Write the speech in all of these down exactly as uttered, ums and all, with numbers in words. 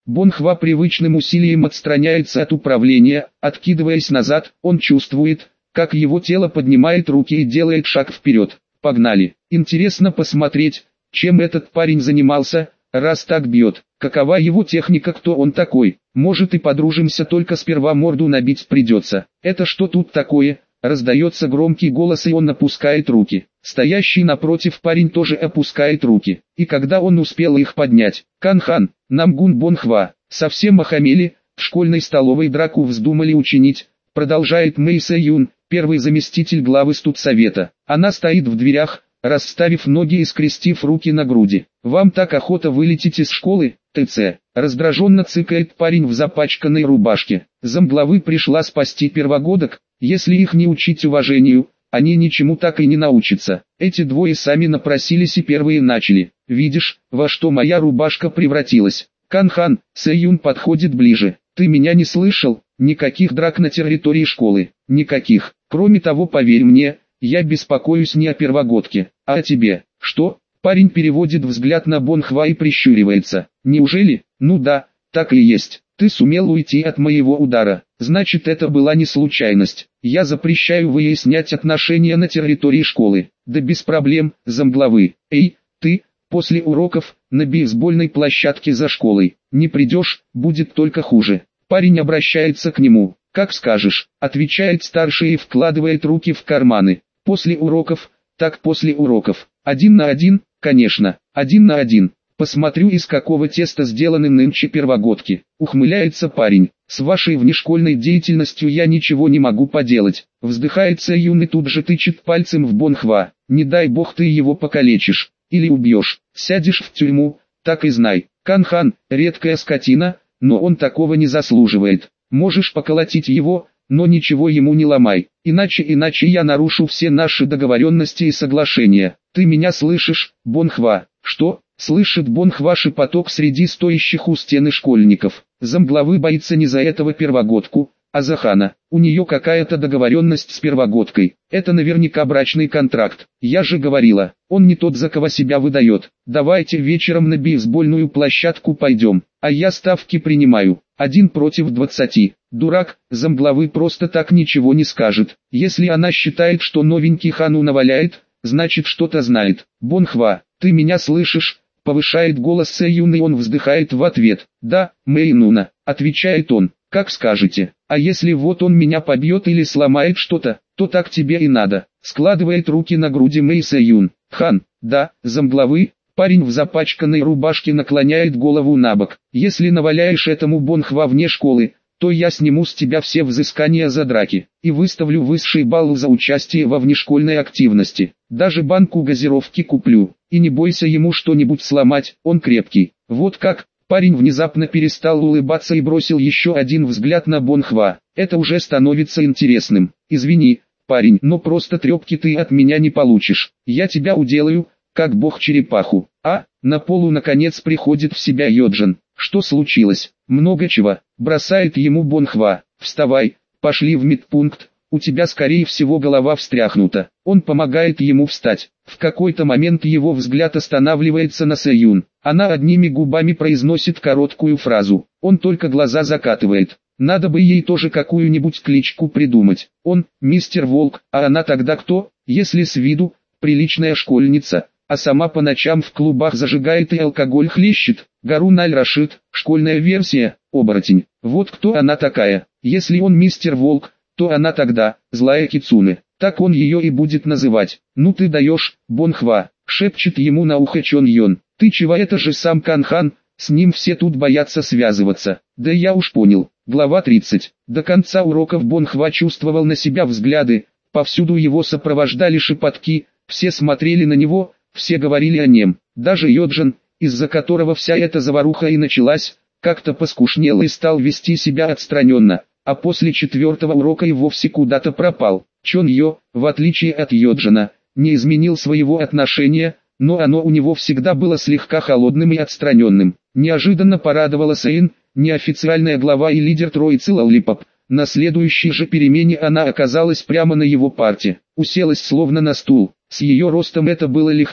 Бонхва привычным усилием отстраняется от управления, откидываясь назад, он чувствует, как его тело поднимает руки и делает шаг вперед. Погнали. Интересно посмотреть, чем этот парень занимался, раз так бьет. Какова его техника, кто он такой? Может и подружимся, только сперва морду набить придется. Это что тут такое? Раздается громкий голос, и он опускает руки. Стоящий напротив парень тоже опускает руки. И когда он успел их поднять: «Канхан, Намгун Бонхва, совсем охамели, в школьной столовой драку вздумали учинить», продолжает Мэй Сэ Юн, первый заместитель главы студсовета. Она стоит в дверях, расставив ноги и скрестив руки на груди. «Вам так охота вылететь из школы, ТЦ?» Раздраженно цыкает парень в запачканной рубашке. Замглавы пришла спасти первогодок, если их не учить уважению, они ничему так и не научатся. Эти двое сами напросились и первые начали. «Видишь, во что моя рубашка превратилась?» Канхан, Сэ Юн подходит ближе. «Ты меня не слышал? Никаких драк на территории школы. Никаких. Кроме того, поверь мне, я беспокоюсь не о первогодке, а о тебе». «Что?» Парень переводит взгляд на Бонхва и прищуривается. «Неужели?» «Ну да, так и есть. Ты сумел уйти от моего удара. Значит, это была не случайность. Я запрещаю выяснять отношения на территории школы». «Да без проблем, замглавы. Эй, ты, после уроков, на бейсбольной площадке за школой. Не придешь, будет только хуже». Парень обращается к нему. «Как скажешь», отвечает старший и вкладывает руки в карманы. «После уроков, так после уроков. Один на один, конечно, один на один. Посмотрю, из какого теста сделаны нынче первогодки». Ухмыляется парень. «С вашей внешкольной деятельностью я ничего не могу поделать». Вздыхает Сэ Юн и тут же тычет пальцем в Бонхва. «Не дай бог ты его покалечишь. Или убьешь. Сядешь в тюрьму, так и знай. Канхан, редкая скотина, но он такого не заслуживает. Можешь поколотить его, но ничего ему не ломай. Иначе иначе я нарушу все наши договоренности и соглашения. Ты меня слышишь, Бонхва?» «Что?» Слышит Бонхва шепоток среди стоящих у стены школьников. Замглавы боится не за этого первогодку, а за Хана. У нее какая-то договоренность с первогодкой. Это наверняка брачный контракт. Я же говорила, он не тот, за кого себя выдает. Давайте вечером на бейсбольную площадку пойдем, а я ставки принимаю. Один против двадцати. Дурак, замглавы просто так ничего не скажет. Если она считает, что новенький Хану наваляет, значит что-то знает. Бонхва, ты меня слышишь? Повышает голос Сэ Юн, и он вздыхает в ответ. «Да, Мэй Нуна», отвечает он, «как скажете. А если вот он меня побьет или сломает что-то, то так тебе и надо». Складывает руки на груди Мэй Сэ Юн. «Хан, да, замглавы». Парень в запачканной рубашке наклоняет голову набок. «Если наваляешь этому Бонхва вне школы, то я сниму с тебя все взыскания за драки, и выставлю высший балл за участие во внешкольной активности. Даже банку газировки куплю, и не бойся ему что-нибудь сломать, он крепкий». Вот как. Парень внезапно перестал улыбаться и бросил еще один взгляд на Бонхва. «Это уже становится интересным. Извини, парень, но просто трепки ты от меня не получишь. Я тебя уделаю, как бог черепаху». А, на полу наконец приходит в себя Йоджин. «Что случилось?» «Много чего», бросает ему Бонхва. «Вставай, пошли в медпункт, у тебя скорее всего голова встряхнута». Он помогает ему встать. В какой-то момент его взгляд останавливается на Сэ Юн. Она одними губами произносит короткую фразу. Он только глаза закатывает. Надо бы ей тоже какую-нибудь кличку придумать. Он, мистер Волк, а она тогда кто? Если с виду, приличная школьница, а сама по ночам в клубах зажигает и алкоголь хлещет. Гарун Аль-Рашид, школьная версия, оборотень. Вот кто она такая. Если он мистер Волк, то она тогда, злая кицуне. Так он ее и будет называть. «Ну ты даешь, Бонхва», шепчет ему на ухо Чон Йон. «Ты чего, это же сам Канхан, с ним все тут боятся связываться». «Да я уж понял». Глава тридцать. До конца уроков Бонхва чувствовал на себя взгляды, повсюду его сопровождали шепотки, все смотрели на него, все говорили о нем. Даже Йоджин, из-за которого вся эта заваруха и началась, как-то поскушнел и стал вести себя отстраненно, а после четвертого урока и вовсе куда-то пропал. Чон Йо, в отличие от Йоджина, не изменил своего отношения, но оно у него всегда было слегка холодным и отстраненным. Неожиданно порадовала Сэйн, неофициальная глава и лидер троицы Лоллипоп. На следующей же перемене она оказалась прямо на его парте, уселась словно на стул. С ее ростом это было легко,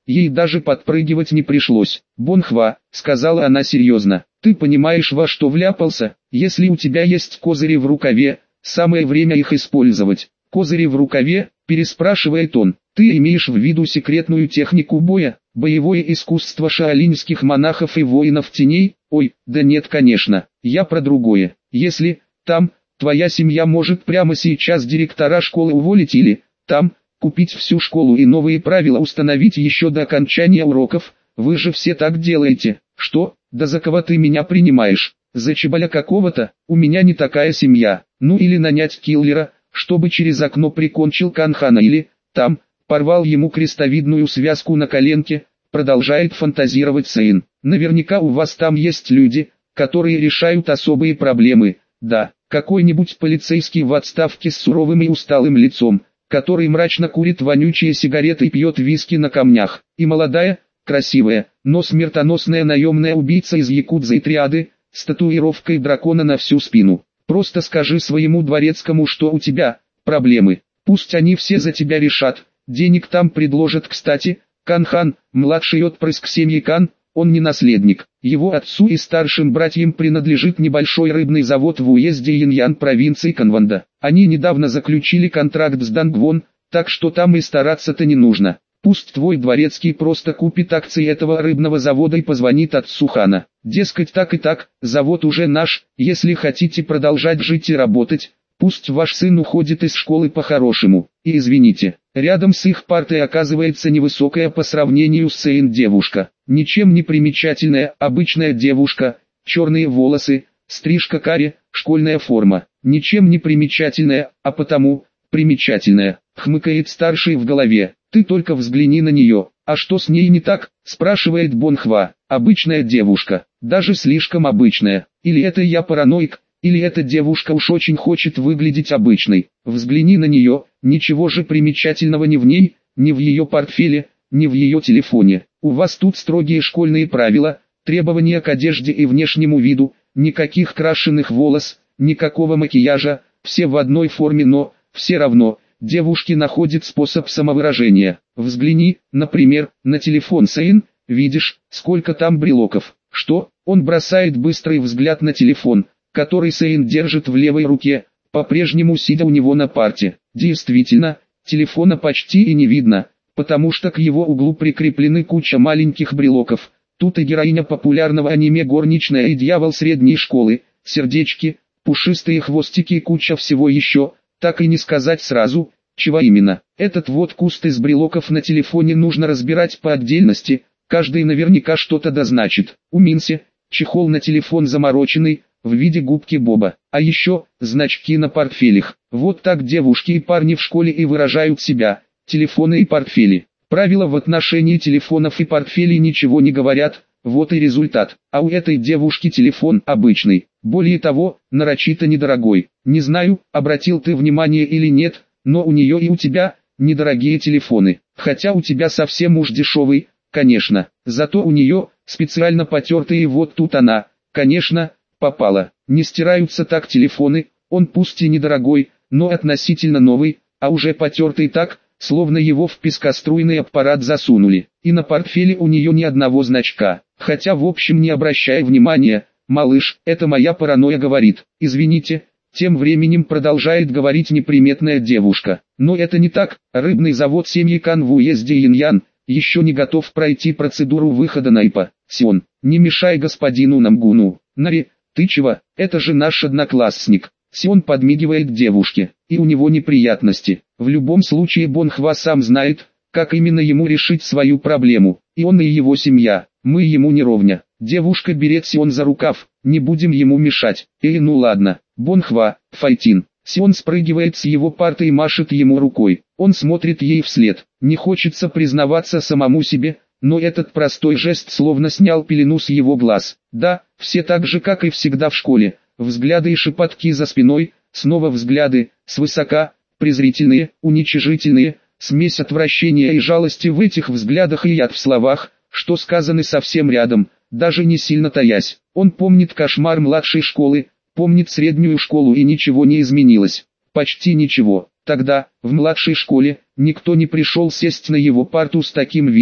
ей даже подпрыгивать не пришлось. «Бонхва», — сказала она серьезно, — «ты понимаешь, во что вляпался? Если у тебя есть козыри в рукаве, самое время их использовать». «Козыри в рукаве?» — переспрашивает он. «Ты имеешь в виду секретную технику боя, боевое искусство шаолиньских монахов и воинов теней? Ой, да нет, конечно, я про другое. Если там твоя семья может прямо сейчас директора школы уволить или там купить всю школу и новые правила установить еще до окончания уроков, вы же все так делаете. Что? Да за кого ты меня принимаешь? За чеболя какого-то? У меня не такая семья. Ну или нанять киллера, чтобы через окно прикончил Канхана или там порвал ему крестовидную связку на коленке», продолжает фантазировать Сейн. «Наверняка у вас там есть люди, которые решают особые проблемы. Да, какой-нибудь полицейский в отставке с суровым и усталым лицом, который мрачно курит вонючие сигареты и пьет виски на камнях. И молодая, красивая, но смертоносная наемная убийца из якудзы и триады, с татуировкой дракона на всю спину. Просто скажи своему дворецкому, что у тебя проблемы. Пусть они все за тебя решат. Денег там предложат. Кстати, Канхан, младший отпрыск семьи Кан, он не наследник. Его отцу и старшим братьям принадлежит небольшой рыбный завод в уезде Иньян провинции Канванда. Они недавно заключили контракт с Дангвон, так что там и стараться-то не нужно. Пусть твой дворецкий просто купит акции этого рыбного завода и позвонит отцу Хана. Дескать, так и так, завод уже наш, если хотите продолжать жить и работать, пусть ваш сын уходит из школы по-хорошему. И извините, рядом с их партой оказывается невысокая по сравнению с Сейн девушка. Ничем не примечательная, обычная девушка, черные волосы, стрижка каре, школьная форма. Ничем не примечательная, а потому, примечательная, хмыкает старший в голове. «Ты только взгляни на нее, а что с ней не так?» – спрашивает Бонхва. «Обычная девушка, даже слишком обычная. Или это я параноик, или эта девушка уж очень хочет выглядеть обычной. Взгляни на нее, ничего же примечательного ни в ней, ни в ее портфеле, ни в ее телефоне. У вас тут строгие школьные правила, требования к одежде и внешнему виду, никаких крашеных волос, никакого макияжа, все в одной форме, но, все равно, девушки находят способ самовыражения. Взгляни, например, на телефон Сейн, видишь, сколько там брелоков». «Что?» Он бросает быстрый взгляд на телефон, который Сейн держит в левой руке, по-прежнему сидя у него на парте. Действительно, телефона почти и не видно, потому что к его углу прикреплены куча маленьких брелоков. Тут и героиня популярного аниме «Горничная и дьявол средней школы», сердечки, пушистые хвостики и куча всего еще, так и не сказать сразу, чего именно. Этот вот куст из брелоков на телефоне нужно разбирать по отдельности, каждый наверняка что-то дозначит. У Минси, чехол на телефон замороченный, в виде губки Боба, а еще, значки на портфелях. Вот так девушки и парни в школе и выражают себя, телефоны и портфели. Правила в отношении телефонов и портфелей ничего не говорят, вот и результат. А у этой девушки телефон обычный, более того, нарочито недорогой. Не знаю, обратил ты внимание или нет, но у нее и у тебя недорогие телефоны. Хотя у тебя совсем уж дешевый, конечно. Зато у нее специально потертые, вот тут она, конечно, попала. Не стираются так телефоны, он пусть и недорогой, но относительно новый, а уже потертый так, словно его в пескоструйный аппарат засунули. И на портфеле у нее ни одного значка. Хотя в общем не обращай внимания, малыш, это моя паранойя говорит. Извините, тем временем продолжает говорить неприметная девушка. Но это не так, рыбный завод семьи Кан в уезде Иньян еще не готов пройти процедуру выхода на ИПА. Сион, не мешай господину Намгуну. Нари, ты чего, это же наш одноклассник. Сион подмигивает девушке, и у него неприятности. В любом случае Бонхва сам знает, как именно ему решить свою проблему. И он и его семья, мы ему не ровня. Девушка берет Сион за рукав, не будем ему мешать. Эй, ну ладно, Бонхва, Файтин. Сион спрыгивает с его парты и машет ему рукой. Он смотрит ей вслед. Не хочется признаваться самому себе, но этот простой жест словно снял пелену с его глаз. Да, все так же, как и всегда в школе. Взгляды и шепотки за спиной, снова взгляды, свысока, презрительные, уничижительные, смесь отвращения и жалости в этих взглядах и яд в словах, что сказаны совсем рядом, даже не сильно таясь. Он помнит кошмар младшей школы, помнит среднюю школу, и ничего не изменилось. Почти ничего. Тогда, в младшей школе, никто не пришел сесть на его парту с таким видом,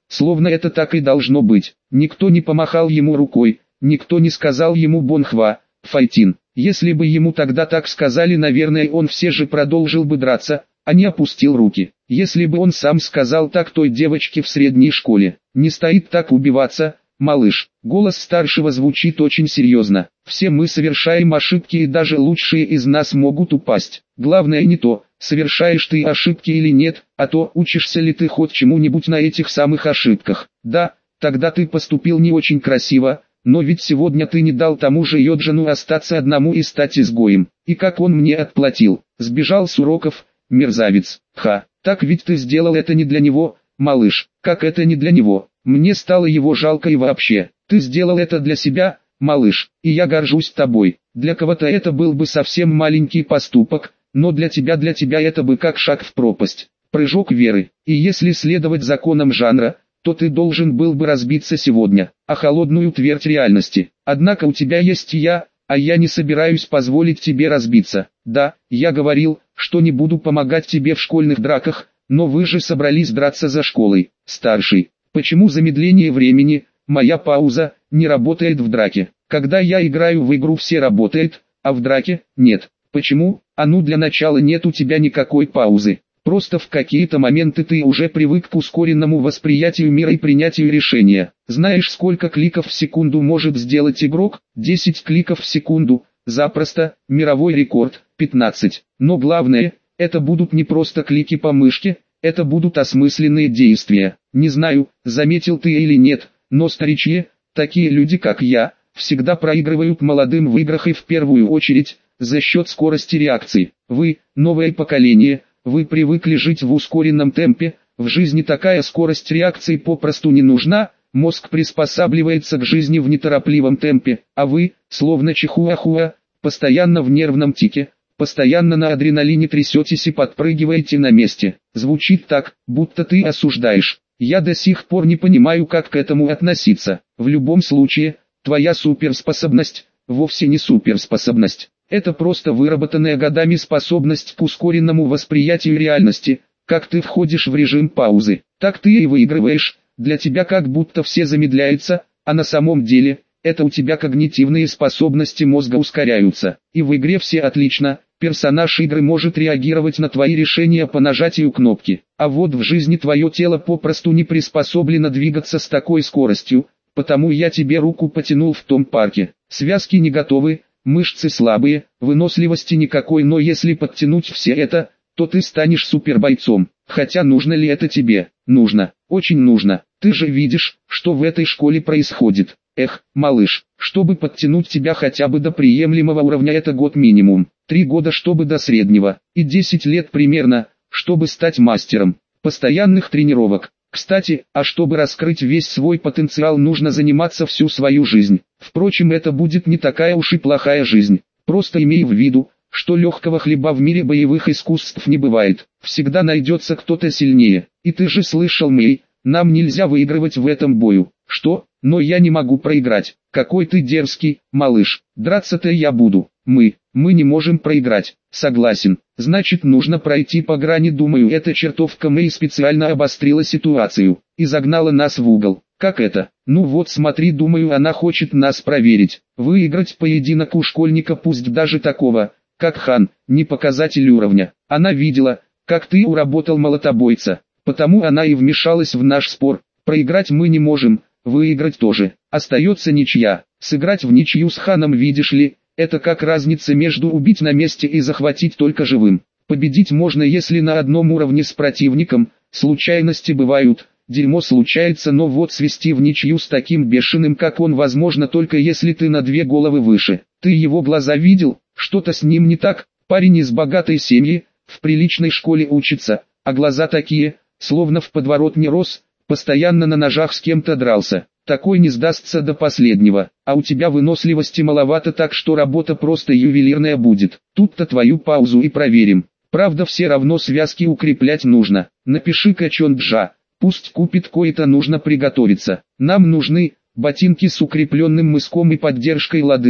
словно это так и должно быть. Никто не помахал ему рукой, никто не сказал ему «бонхва, файтин». Если бы ему тогда так сказали, наверное, он все же продолжил бы драться, а не опустил руки. Если бы он сам сказал так той девочке в средней школе: «Не стоит так убиваться, малыш». Голос старшего звучит очень серьезно. Все мы совершаем ошибки, и даже лучшие из нас могут упасть. Главное не то, совершаешь ты ошибки или нет, а то, учишься ли ты хоть чему-нибудь на этих самых ошибках. Да, тогда ты поступил не очень красиво, но ведь сегодня ты не дал тому же Йоджину остаться одному и стать изгоем. И как он мне отплатил? Сбежал с уроков, мерзавец. Ха, так ведь ты сделал это не для него, малыш. Как это не для него? Мне стало его жалко и вообще. Ты сделал это для себя, малыш, и я горжусь тобой. Для кого-то это был бы совсем маленький поступок, но для тебя, для тебя это бы как шаг в пропасть, прыжок веры. И если следовать законам жанра, то ты должен был бы разбиться сегодня, о холодную твердь реальности. Однако у тебя есть я, а я не собираюсь позволить тебе разбиться. Да, я говорил, что не буду помогать тебе в школьных драках, но вы же собрались драться за школой. Старший, почему замедление времени, моя пауза, не работает в драке? Когда я играю в игру, все работает, а в драке нет. Почему? А ну, для начала нет у тебя никакой паузы. Просто в какие-то моменты ты уже привык к ускоренному восприятию мира и принятию решения. Знаешь, сколько кликов в секунду может сделать игрок? десять кликов в секунду. Запросто, мировой рекорд, пятнадцать. Но главное, это будут не просто клики по мышке, это будут осмысленные действия. Не знаю, заметил ты или нет, но старичьи, такие люди как я, всегда проигрывают молодым в играх, и в первую очередь, за счет скорости реакции. Вы, новое поколение, вы привыкли жить в ускоренном темпе, в жизни такая скорость реакции попросту не нужна, мозг приспосабливается к жизни в неторопливом темпе, а вы, словно чихуахуа, постоянно в нервном тике, постоянно на адреналине трясетесь и подпрыгиваете на месте. Звучит так, будто ты осуждаешь. Я до сих пор не понимаю, как к этому относиться. В любом случае, твоя суперспособность, вовсе не суперспособность. Это просто выработанная годами способность к ускоренному восприятию реальности. Как ты входишь в режим паузы, так ты и выигрываешь. Для тебя как будто все замедляются, а на самом деле, это у тебя когнитивные способности мозга ускоряются. И в игре все отлично, персонаж игры может реагировать на твои решения по нажатию кнопки. А вот в жизни твое тело попросту не приспособлено двигаться с такой скоростью, потому я тебе руку потянул в том парке. Связки не готовы, мышцы слабые, выносливости никакой, но если подтянуть все это, то ты станешь супербойцом. Хотя нужно ли это тебе? Нужно, очень нужно. Ты же видишь, что в этой школе происходит. Эх, малыш, чтобы подтянуть тебя хотя бы до приемлемого уровня, это год минимум, три года чтобы до среднего, и десять лет примерно, чтобы стать мастером. Постоянных тренировок. Кстати, а чтобы раскрыть весь свой потенциал, нужно заниматься всю свою жизнь. Впрочем, это будет не такая уж и плохая жизнь. Просто имей в виду, что легкого хлеба в мире боевых искусств не бывает. Всегда найдется кто-то сильнее. И ты же слышал, Мэй, нам нельзя выигрывать в этом бою. Что? Но я не могу проиграть. Какой ты дерзкий, малыш. Драться-то я буду. Мы, мы не можем проиграть. Согласен. Значит, нужно пройти по грани. Думаю, эта чертовка Мэй специально обострила ситуацию и загнала нас в угол. Как это? Ну вот смотри, думаю, она хочет нас проверить. Выиграть поединок у школьника, пусть даже такого, как Хан, не показатель уровня. Она видела, как ты уработал молотобойца, потому она и вмешалась в наш спор. Проиграть мы не можем, выиграть тоже. Остается ничья. Сыграть в ничью с Ханом, видишь ли, это как разница между убить на месте и захватить только живым. Победить можно, если на одном уровне с противником, случайности бывают, дерьмо случается, но вот свести в ничью с таким бешеным, как он, возможно только если ты на две головы выше. Ты его глаза видел? Что-то с ним не так. Парень из богатой семьи, в приличной школе учится, а глаза такие, словно в подворотне рос, постоянно на ножах с кем-то дрался. Такой не сдастся до последнего, а у тебя выносливости маловато, так что работа просто ювелирная будет. Тут-то твою паузу и проверим. Правда, все равно связки укреплять нужно. Напиши-ка Чонджа, пусть купит кое-то, нужно приготовиться. Нам нужны ботинки с укрепленным мыском и поддержкой лодыжки,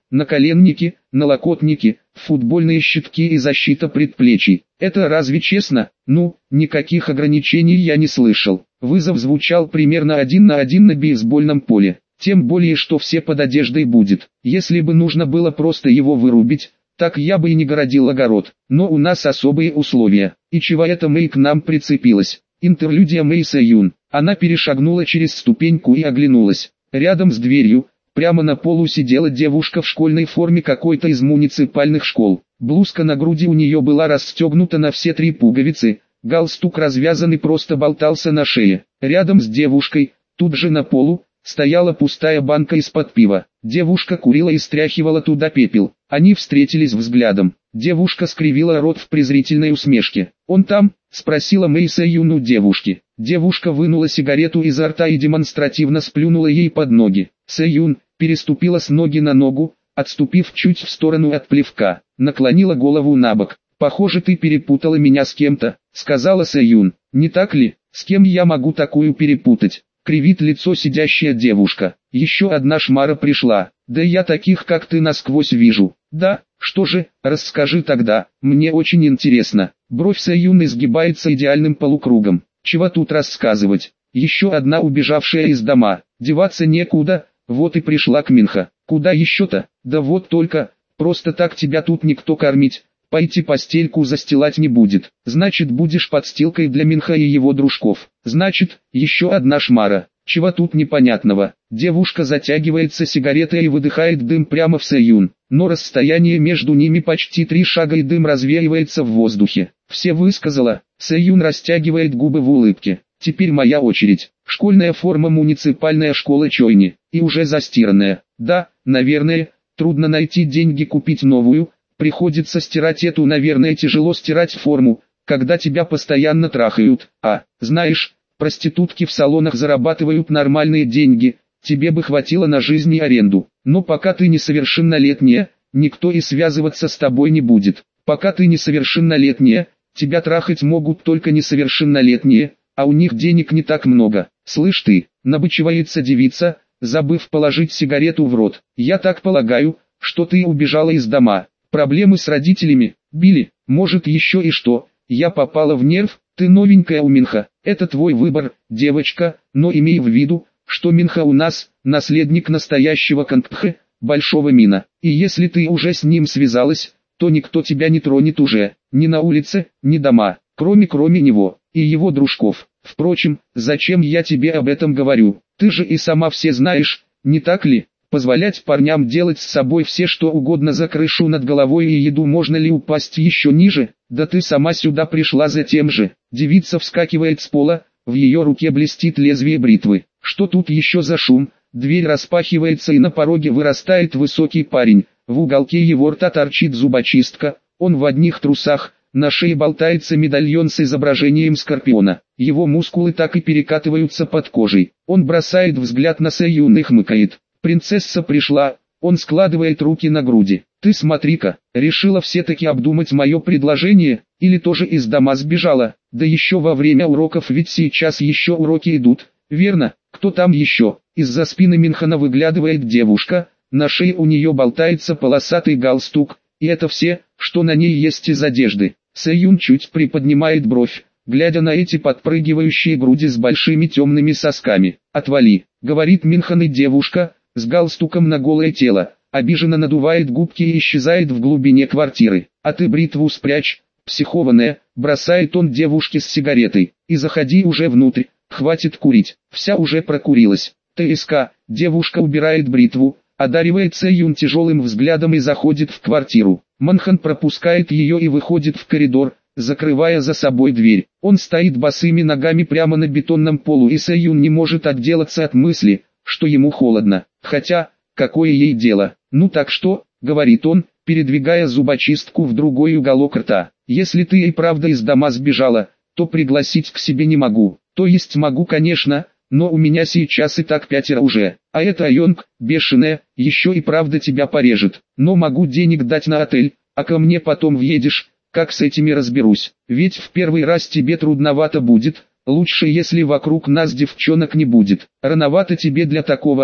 наколенники, налокотники, футбольные щитки и защита предплечий. Это разве честно? Ну, никаких ограничений я не слышал. Вызов звучал примерно один на один на бейсбольном поле. Тем более, что все под одеждой будет. Если бы нужно было просто его вырубить, так я бы и не городил огород. Но у нас особые условия. И чего это Мэй к нам прицепилась? Интерлюдия Мэй Сэюн. Она перешагнула через ступеньку и оглянулась. Рядом с дверью, прямо на полу сидела девушка в школьной форме какой-то из муниципальных школ. Блузка на груди у нее была расстегнута на все три пуговицы, галстук развязан и просто болтался на шее. Рядом с девушкой, тут же на полу, стояла пустая банка из-под пива. Девушка курила и стряхивала туда пепел. Они встретились взглядом. Девушка скривила рот в презрительной усмешке. «Он там?» – спросила Мэй Сэюн у девушки. Девушка вынула сигарету изо рта и демонстративно сплюнула ей под ноги. Сэюн переступила с ноги на ногу, отступив чуть в сторону от плевка, наклонила голову набок. «Похоже, ты перепутала меня с кем-то», — сказала Сэюн. «Не так ли? С кем я могу такую перепутать?» Кривит лицо сидящая девушка. «Еще одна шмара пришла. Да я таких, как ты, насквозь вижу». «Да? Что же, расскажи тогда, мне очень интересно». Бровь Сэюн изгибается идеальным полукругом. «Чего тут рассказывать? Еще одна убежавшая из дома. Деваться некуда, вот и пришла к Минха. Куда еще-то? Да вот только, просто так тебя тут никто кормить, пойти постельку застилать не будет. Значит, будешь подстилкой для Минха и его дружков. Значит, еще одна шмара. Чего тут непонятного?» Девушка затягивается сигаретой и выдыхает дым прямо в Сэюн. Но расстояние между ними почти три шага и дым развеивается в воздухе. «Все высказала». Сэюн растягивает губы в улыбке. «Теперь моя очередь. Школьная форма муниципальная школа Чойни. И уже застиранная. Да, наверное, трудно найти деньги купить новую. Приходится стирать эту, наверное, тяжело стирать форму, когда тебя постоянно трахают. А, знаешь, проститутки в салонах зарабатывают нормальные деньги, тебе бы хватило на жизнь и аренду. Но пока ты несовершеннолетняя, никто и связываться с тобой не будет. Пока ты несовершеннолетняя, тебя трахать могут только несовершеннолетние, а у них денег не так много. Слышь ты, набычивается девица, забыв положить сигарету в рот. Я так полагаю, что ты убежала из дома. Проблемы с родителями, били, может еще и что. Я попала в нерв, ты новенькая у Минха. Это твой выбор, девочка, но имей в виду, что Минха у нас, наследник настоящего Кангпхе, Большого Мина. И если ты уже с ним связалась, то никто тебя не тронет уже, ни на улице, ни дома, кроме кроме него и его дружков. Впрочем, зачем я тебе об этом говорю? Ты же и сама все знаешь, не так ли? Позволять парням делать с собой все что угодно за крышу над головой и еду, можно ли упасть еще ниже? Да ты сама сюда пришла за тем же. Девица вскакивает с пола, в ее руке блестит лезвие бритвы. Что тут еще за шум? Дверь распахивается и на пороге вырастает высокий парень. В уголке его рта торчит зубочистка, он в одних трусах, на шее болтается медальон с изображением скорпиона. Его мускулы так и перекатываются под кожей. Он бросает взгляд на Сэюн и хмыкает. «Принцесса пришла», он складывает руки на груди. «Ты смотри-ка, решила все-таки обдумать мое предложение, или тоже из дома сбежала? Да еще во время уроков, ведь сейчас еще уроки идут, верно? Кто там еще?» Из-за спины Минхана выглядывает девушка, на шее у нее болтается полосатый галстук, и это все, что на ней есть из одежды. Сэюн чуть приподнимает бровь, глядя на эти подпрыгивающие груди с большими темными сосками. «Отвали», — говорит Минхан, и девушка, с галстуком на голое тело, обиженно надувает губки и исчезает в глубине квартиры. «А ты бритву спрячь, психованная», — бросает он девушке с сигаретой, «и заходи уже внутрь, хватит курить, вся уже прокурилась». ТСК, девушка убирает бритву, одаривает Сэюн тяжелым взглядом и заходит в квартиру. Манхан пропускает ее и выходит в коридор, закрывая за собой дверь. Он стоит босыми ногами прямо на бетонном полу, и Сэюн не может отделаться от мысли, что ему холодно. Хотя, какое ей дело? «Ну так что», — говорит он, передвигая зубочистку в другой уголок рта. «Если ты и правда из дома сбежала, то пригласить к себе не могу. То есть могу, конечно, но у меня сейчас и так пятеро уже. А эта Айонг, бешеная, еще и правда тебя порежет. Но могу денег дать на отель, а ко мне потом въедешь, как с этими разберусь. Ведь в первый раз тебе трудновато будет, лучше если вокруг нас девчонок не будет. Рановато тебе для такого».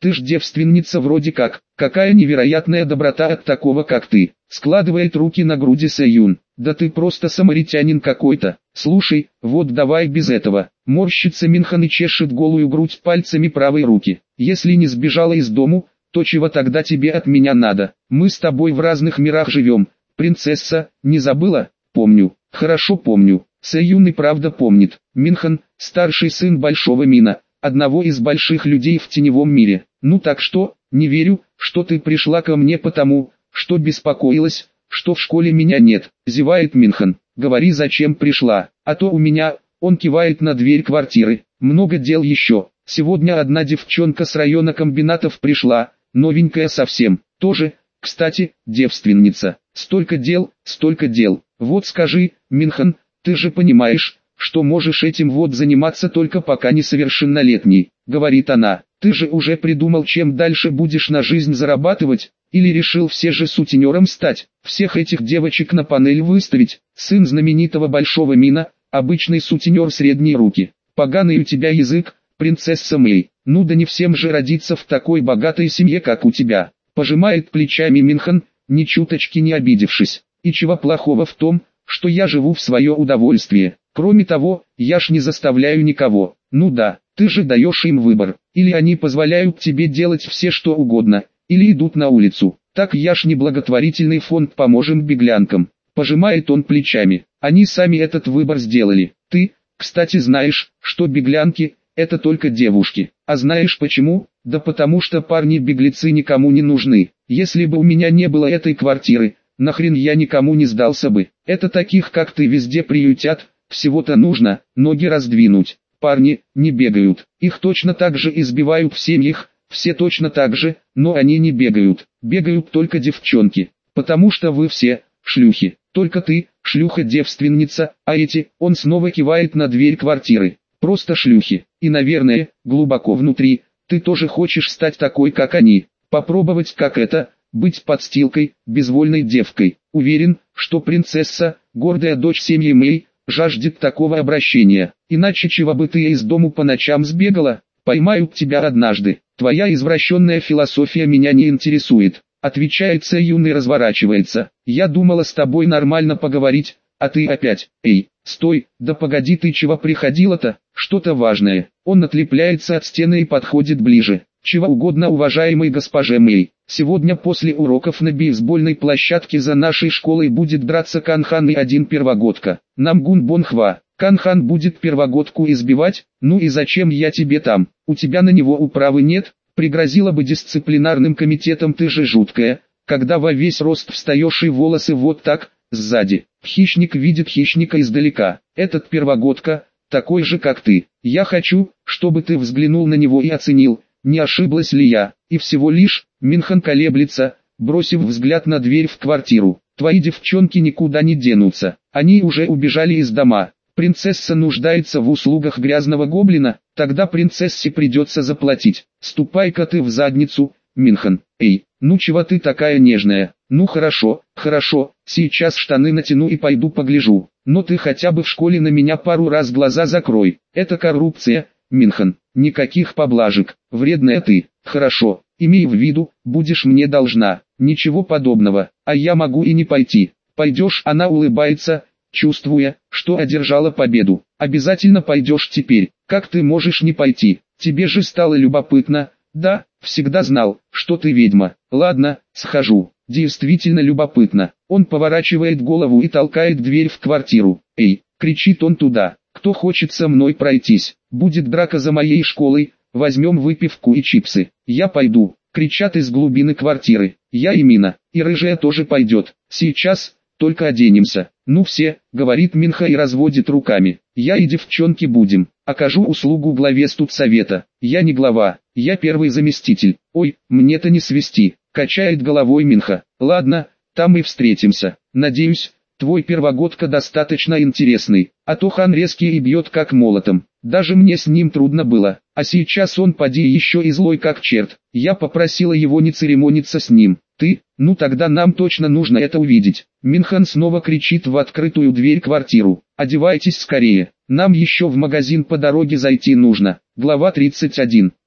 Ты ж девственница вроде как. Какая невероятная доброта от такого как ты. Складывает руки на груди Сэюн. Да ты просто самаритянин какой-то. Слушай, вот давай без этого. Морщится Минхан и чешет голую грудь пальцами правой руки. Если не сбежала из дому, то чего тогда тебе от меня надо? Мы с тобой в разных мирах живем. Принцесса, не забыла? Помню. Хорошо помню. Сэюн и правда помнит. Минхан, старший сын Большого Мина, одного из больших людей в теневом мире. Ну так что, не верю, что ты пришла ко мне потому, что беспокоилась, что в школе меня нет. Зевает Минхан. Говори, зачем пришла, а то у меня, он кивает на дверь квартиры, много дел еще. Сегодня одна девчонка с района комбинатов пришла, новенькая совсем, тоже, кстати, девственница. Столько дел, столько дел. Вот скажи, Минхан, ты же понимаешь, что можешь этим вот заниматься только пока несовершеннолетний, говорит она. Ты же уже придумал, чем дальше будешь на жизнь зарабатывать, или решил все же сутенером стать, всех этих девочек на панель выставить. Сын знаменитого Большого Мина, обычный сутенер средней руки. Поганый у тебя язык, принцесса Мэй. Ну да не всем же родиться в такой богатой семье, как у тебя. Пожимает плечами Минхан, ни чуточки не обидевшись. И чего плохого в том, что я живу в свое удовольствие. Кроме того, я ж не заставляю никого. Ну да, ты же даешь им выбор. Или они позволяют тебе делать все что угодно, или идут на улицу. Так я ж не благотворительный фонд «Поможем беглянкам». Пожимает он плечами. Они сами этот выбор сделали. Ты, кстати, знаешь, что беглянки – это только девушки. А знаешь почему? Да потому что парни-беглецы никому не нужны. Если бы у меня не было этой квартиры, нахрен я никому не сдался бы. Это таких как ты везде приютят, всего-то нужно ноги раздвинуть. Парни не бегают, их точно так же избивают в семьях, все точно так же, но они не бегают. Бегают только девчонки, потому что вы все шлюхи. Только ты, шлюха-девственница, а эти, он снова кивает на дверь квартиры, просто шлюхи. И наверное, глубоко внутри, ты тоже хочешь стать такой как они, попробовать как это, быть подстилкой, безвольной девкой. Уверен, что принцесса, гордая дочь семьи Мэй, жаждет такого обращения. Иначе чего бы ты из дому по ночам сбегала? Поймают тебя однажды. Твоя извращенная философия меня не интересует. Отвечает Сэюн и разворачивается. Я думала с тобой нормально поговорить, а ты опять. Эй, стой, да погоди, ты чего приходила-то? Что-то важное. Он отлепляется от стены и подходит ближе. Чего угодно уважаемой госпоже Мэй. Сегодня после уроков на бейсбольной площадке за нашей школой будет драться Канхан и один первогодка. Намгун Бонхва. Канхан будет первогодку избивать? Ну и зачем я тебе там? У тебя на него управы нет? Пригрозила бы дисциплинарным комитетом, ты же жуткая, когда во весь рост встаешь и волосы вот так, сзади. Хищник видит хищника издалека. Этот первогодка, такой же как ты. Я хочу, чтобы ты взглянул на него и оценил, не ошиблась ли я. И всего лишь, Минхан колеблется, бросив взгляд на дверь в квартиру. Твои девчонки никуда не денутся, они уже убежали из дома. Принцесса нуждается в услугах грязного гоблина, тогда принцессе придется заплатить. Ступай-ка ты в задницу, Минхан. Эй, ну чего ты такая нежная? Ну хорошо, хорошо, сейчас штаны натяну и пойду погляжу. Но ты хотя бы в школе на меня пару раз глаза закрой. Это коррупция, Минхан. Никаких поблажек, вредная ты. Хорошо, имей в виду, будешь мне должна. Ничего подобного, а я могу и не пойти. Пойдешь, она улыбается, чувствуя, что одержала победу. Обязательно пойдешь теперь. Как ты можешь не пойти? Тебе же стало любопытно. Да, всегда знал, что ты ведьма. Ладно, схожу. Действительно любопытно. Он поворачивает голову и толкает дверь в квартиру. Эй, кричит он туда. Кто хочет со мной пройтись? Будет драка за моей школой. Возьмем выпивку и чипсы. Я пойду. Кричат из глубины квартиры. Я и Мина. И рыжая тоже пойдет. Сейчас, только оденемся. Ну все, говорит Минха и разводит руками. Я и девчонки будем. Окажу услугу главе студсовета. Я не глава, я первый заместитель. Ой, мне-то не свести. Качает головой Минха. Ладно, там и встретимся. Надеюсь, твой первогодка достаточно интересный. А то хан резкий и бьет как молотом. Даже мне с ним трудно было. А сейчас он поди еще и злой как черт. Я попросила его не церемониться с ним. Ты? Ну тогда нам точно нужно это увидеть. Минхан снова кричит в открытую дверь квартиру. Одевайтесь скорее. Нам еще в магазин по дороге зайти нужно. Глава тридцать один.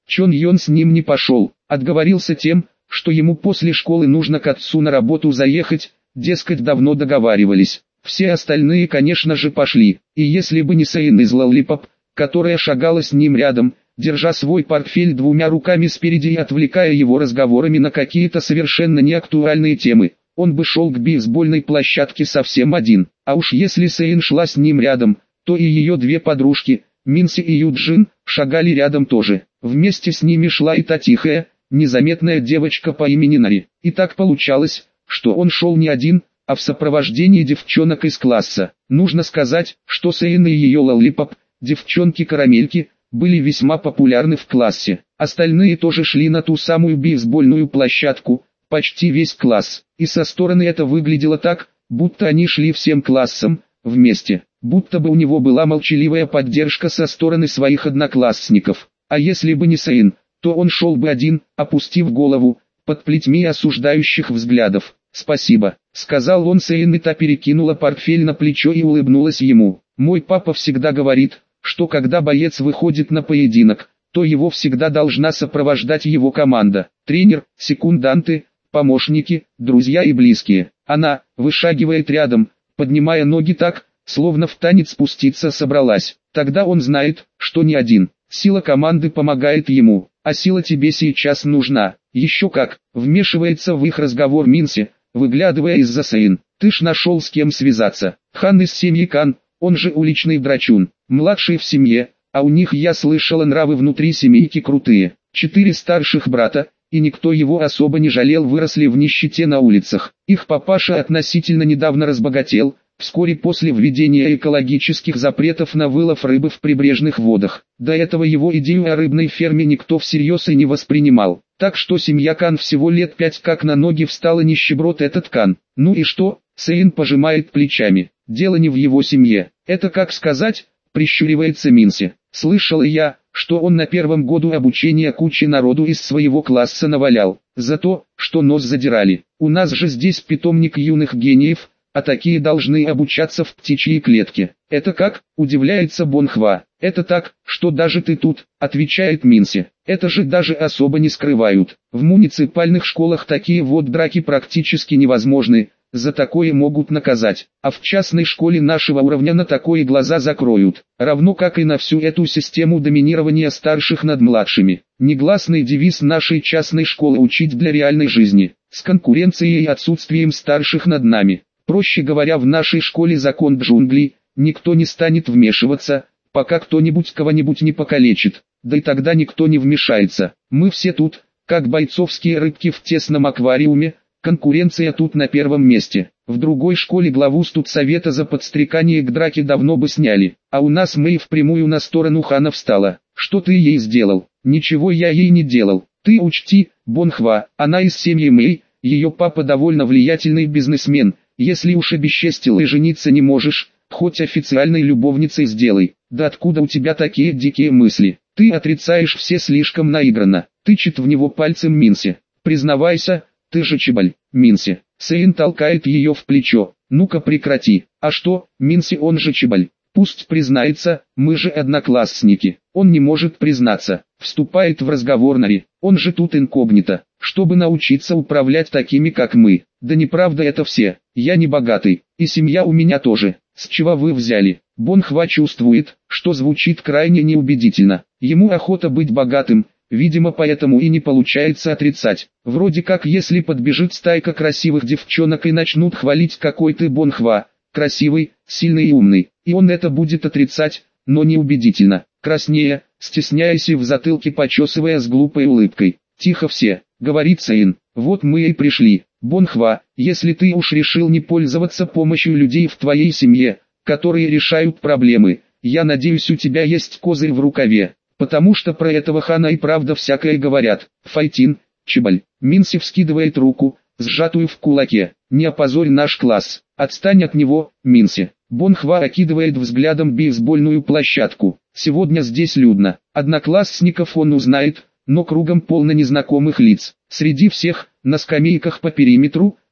Чон Йон с ним не пошел, отговорился тем, что ему после школы нужно к отцу на работу заехать, дескать давно договаривались. Все остальные конечно же пошли, и если бы не Сэйн из Лоллипоп, которая шагала с ним рядом, держа свой портфель двумя руками спереди и отвлекая его разговорами на какие-то совершенно неактуальные темы, он бы шел к бейсбольной площадке совсем один. А уж если Сэйн шла с ним рядом, то и ее две подружки, Минси и Юджин, шагали рядом тоже. Вместе с ними шла и та тихая, незаметная девочка по имени Нари. И так получалось, что он шел не один, а в сопровождении девчонок из класса. Нужно сказать, что Сэйн и ее Лоллипоп, девчонки-карамельки, были весьма популярны в классе. Остальные тоже шли на ту самую бейсбольную площадку, почти весь класс. И со стороны это выглядело так, будто они шли всем классом, вместе. Будто бы у него была молчаливая поддержка со стороны своих одноклассников. А если бы не Сэйн, то он шел бы один, опустив голову, под плетьми осуждающих взглядов. «Спасибо», — сказал он Сэйн, и та перекинула портфель на плечо и улыбнулась ему. «Мой папа всегда говорит, что когда боец выходит на поединок, то его всегда должна сопровождать его команда, тренер, секунданты, помощники, друзья и близкие. Она вышагивает рядом, поднимая ноги так, словно в танец спуститься собралась. Тогда он знает, что не один. Сила команды помогает ему, а сила тебе сейчас нужна». «Еще как», — вмешивается в их разговор Минси, выглядывая из-за Сэйн. «Ты ж нашел с кем связаться. Хан из семьи Кан, он же уличный драчун, младший в семье, а у них, я слышала, нравы внутри семейки крутые. Четыре старших брата, и никто его особо не жалел, выросли в нищете на улицах. Их папаша относительно недавно разбогател, вскоре после введения экологических запретов на вылов рыбы в прибрежных водах. До этого его идею о рыбной ферме никто всерьез и не воспринимал. Так что семья Кан всего лет пять как на ноги встала, нищеброд этот Кан. Ну и что?» Сэйн пожимает плечами. «Дело не в его семье. Это как сказать?» — прищуривается Минси. «Слышал я, что он на первом году обучения куче народу из своего класса навалял. За то, что нос задирали. У нас же здесь питомник юных гениев, а такие должны обучаться в птичьей клетке». «Это как?» — удивляется Бон Хва. «Это так, что даже ты тут», — отвечает Минси. «Это же даже особо не скрывают. В муниципальных школах такие вот драки практически невозможны, за такое могут наказать, а в частной школе нашего уровня на такое глаза закроют, равно как и на всю эту систему доминирования старших над младшими. Негласный девиз нашей частной школы — учить для реальной жизни, с конкуренцией и отсутствием старших над нами. Проще говоря, в нашей школе закон джунглей, никто не станет вмешиваться, пока кто-нибудь кого-нибудь не покалечит, да и тогда никто не вмешается. Мы все тут, как бойцовские рыбки в тесном аквариуме, конкуренция тут на первом месте. В другой школе главу студсовета за подстрекание к драке давно бы сняли, а у нас Мэй впрямую на сторону Хана встала. Что ты ей сделал? Ничего я ей не делал. Ты учти, Бон Хва, она из семьи Мэй, ее папа довольно влиятельный бизнесмен. Если уж обесчестил и жениться не можешь, хоть официальной любовницей сделай. Да откуда у тебя такие дикие мысли? Ты отрицаешь все слишком наигранно. Тычет в него пальцем Минси. Признавайся, ты же чебаль. Минси. Сэйн толкает ее в плечо. Ну-ка прекрати. А что, Минси, он же чебаль. Пусть признается, мы же одноклассники. Он не может признаться. Вступает в разговор Нари. Он же тут инкогнито, чтобы научиться управлять такими как мы. Да неправда это все. Я не богатый, и семья у меня тоже. С чего вы взяли? Бон Хва чувствует, что звучит крайне неубедительно. Ему охота быть богатым, видимо поэтому и не получается отрицать. Вроде как если подбежит стайка красивых девчонок и начнут хвалить, какой ты, Бон Хва, красивый, сильный и умный. И он это будет отрицать, но неубедительно. Краснея, стесняясь и в затылке почесывая с глупой улыбкой. «Тихо все», — говорит Сэйн. «Вот мы и пришли. Бон Хва, если ты уж решил не пользоваться помощью людей в твоей семье, которые решают проблемы, я надеюсь, у тебя есть козырь в рукаве, потому что про этого Хана и правда всякое говорят. Файтин, чебаль». Минси вскидывает руку, сжатую в кулаке. «Не опозорь наш класс. Отстань от него, Минси». Бон Хва окидывает взглядом бейсбольную площадку. Сегодня здесь людно. Одноклассников он узнает, но кругом полно незнакомых лиц. Среди всех, на скамейках по периметру,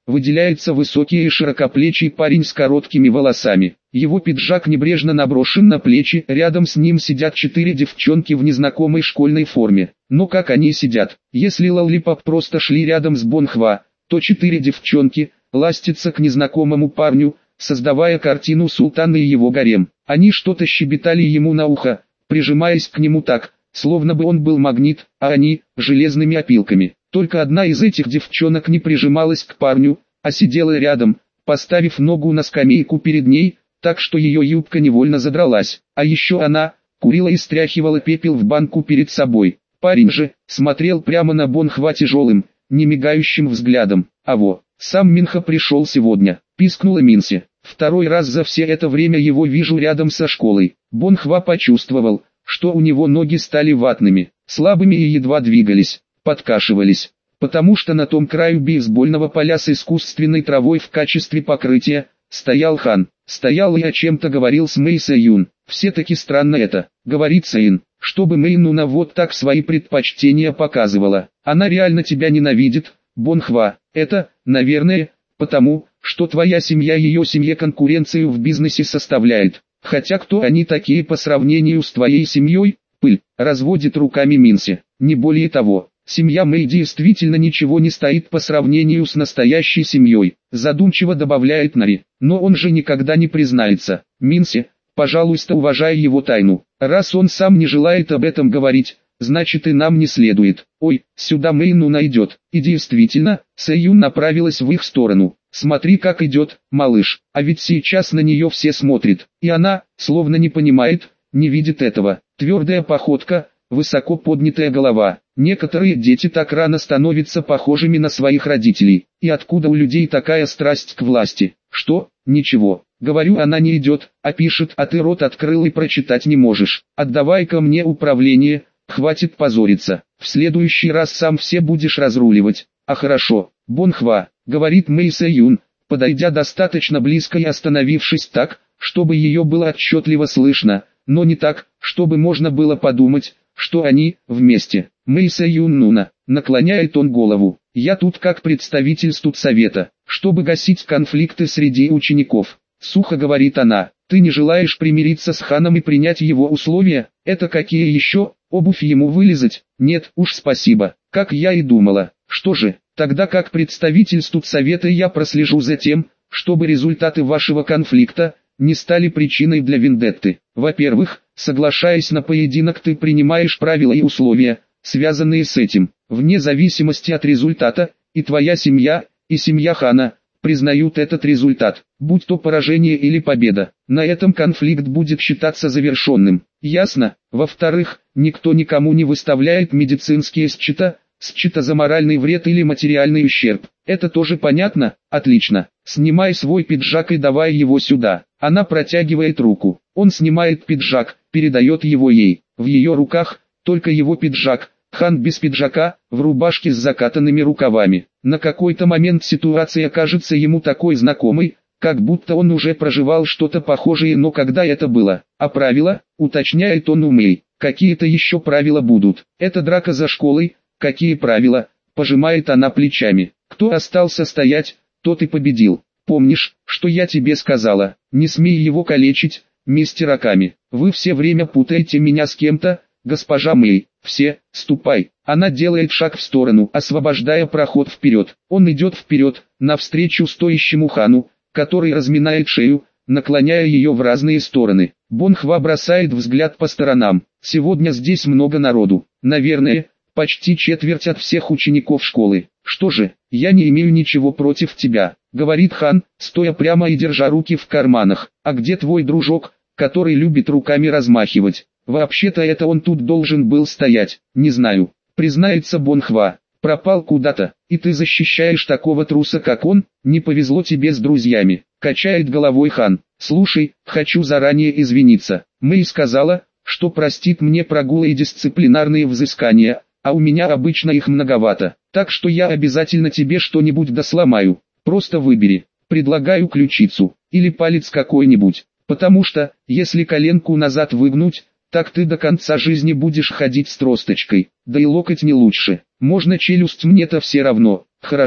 выделяется высокий и широкоплечий парень с короткими волосами. Его пиджак небрежно наброшен на плечи, рядом с ним сидят четыре девчонки в незнакомой школьной форме. Но как они сидят? Если Лолипоп просто шли рядом с Бонхва, то четыре девчонки ластятся к незнакомому парню, создавая картину султана и его гарем. Они что-то щебетали ему на ухо, прижимаясь к нему так, словно бы он был магнит, а они – железными опилками. Только одна из этих девчонок не прижималась к парню, а сидела рядом, поставив ногу на скамейку перед ней, так что ее юбка невольно задралась. А еще она курила и стряхивала пепел в банку перед собой. Парень же смотрел прямо на Бонхва тяжелым, не мигающим взглядом. А во, сам Минха пришел сегодня, пискнула Минси. Второй раз за все это время его вижу рядом со школой. Бонхва почувствовал, что у него ноги стали ватными, слабыми и едва двигались, подкашивались, потому что на том краю бейсбольного поля с искусственной травой в качестве покрытия стоял Хан. Стоял и о чем-то говорил с Мэй Сэюн. Все-таки странно это, говорит Сэйн, чтобы Мэй Нуна вот так свои предпочтения показывала. Она реально тебя ненавидит, Бонхва. Это, наверное, потому, что твоя семья ее семье конкуренцию в бизнесе составляет. Хотя кто они такие по сравнению с твоей семьей? Пыль, разводит руками Минси. Не более того, семья Мэй действительно ничего не стоит по сравнению с настоящей семьей, задумчиво добавляет Нари. Но он же никогда не признается. Минси, пожалуйста, уважай его тайну. Раз он сам не желает об этом говорить, значит и нам не следует. Ой, сюда Мэй Нуна идет. И действительно, Сэйюн направилась в их сторону. Смотри, как идет, малыш, а ведь сейчас на нее все смотрят. И она, словно не понимает, не видит этого. Твердая походка, высоко поднятая голова. Некоторые дети так рано становятся похожими на своих родителей. И откуда у людей такая страсть к власти? Что? Ничего. Говорю, она не идет, а пишет, а ты рот открыл и прочитать не можешь. Отдавай-ка мне управление, хватит позориться. В следующий раз сам все будешь разруливать. А хорошо, Бонхва, говорит Мэй Сэюн, подойдя достаточно близко и остановившись так, чтобы ее было отчетливо слышно, но не так, чтобы можно было подумать, что они вместе. Мэй Сэюн Нуна, наклоняет он голову. Я тут как представитель студсовета, чтобы гасить конфликты среди учеников. Сухо говорит она, ты не желаешь примириться с Ханом и принять его условия? Это какие еще? Обувь ему вылезать? Нет, уж спасибо, как я и думала. Что же, тогда как представитель студсовета я прослежу за тем, чтобы результаты вашего конфликта не стали причиной для вендетты. Во-первых, соглашаясь на поединок, ты принимаешь правила и условия, связанные с этим. Вне зависимости от результата, и твоя семья, и семья Хана признают этот результат, будь то поражение или победа. На этом конфликт будет считаться завершенным. Ясно? Во-вторых, никто никому не выставляет медицинские счета, счета за моральный вред или материальный ущерб. Это тоже понятно? Отлично. Снимай свой пиджак и давай его сюда. Она протягивает руку. Он снимает пиджак, передает его ей. В ее руках только его пиджак. Хан без пиджака, в рубашке с закатанными рукавами. На какой-то момент ситуация кажется ему такой знакомой, как будто он уже проживал что-то похожее, но когда это было? А правила, уточняет он у Мэй. Какие-то еще правила будут. Это драка за школой. Какие правила? Пожимает она плечами. Кто остался стоять, тот и победил. Помнишь, что я тебе сказала? Не смей его калечить, мистер Аками. Вы все время путаете меня с кем-то, госпожа Мэй. Все, ступай. Она делает шаг в сторону, освобождая проход вперед. Он идет вперед, навстречу стоящему Хану, который разминает шею, наклоняя ее в разные стороны. Бонхва бросает взгляд по сторонам. Сегодня здесь много народу. Наверное, почти четверть от всех учеников школы. Что же, я не имею ничего против тебя, говорит Хан, стоя прямо и держа руки в карманах. А где твой дружок, который любит руками размахивать? Вообще-то это он тут должен был стоять. Не знаю, признается Бонхва. Пропал куда-то, и ты защищаешь такого труса, как он? Не повезло тебе с друзьями. Качает головой Хан. Слушай, хочу заранее извиниться. Мэй сказала, что простит мне прогулы и дисциплинарные взыскания, а у меня обычно их многовато. Так что я обязательно тебе что-нибудь досломаю. Просто выбери. Предлагаю ключицу, или палец какой-нибудь. Потому что, если коленку назад выгнуть, так ты до конца жизни будешь ходить с тросточкой. Да и локоть не лучше. Можно челюсть, мне-то все равно. Хорошо,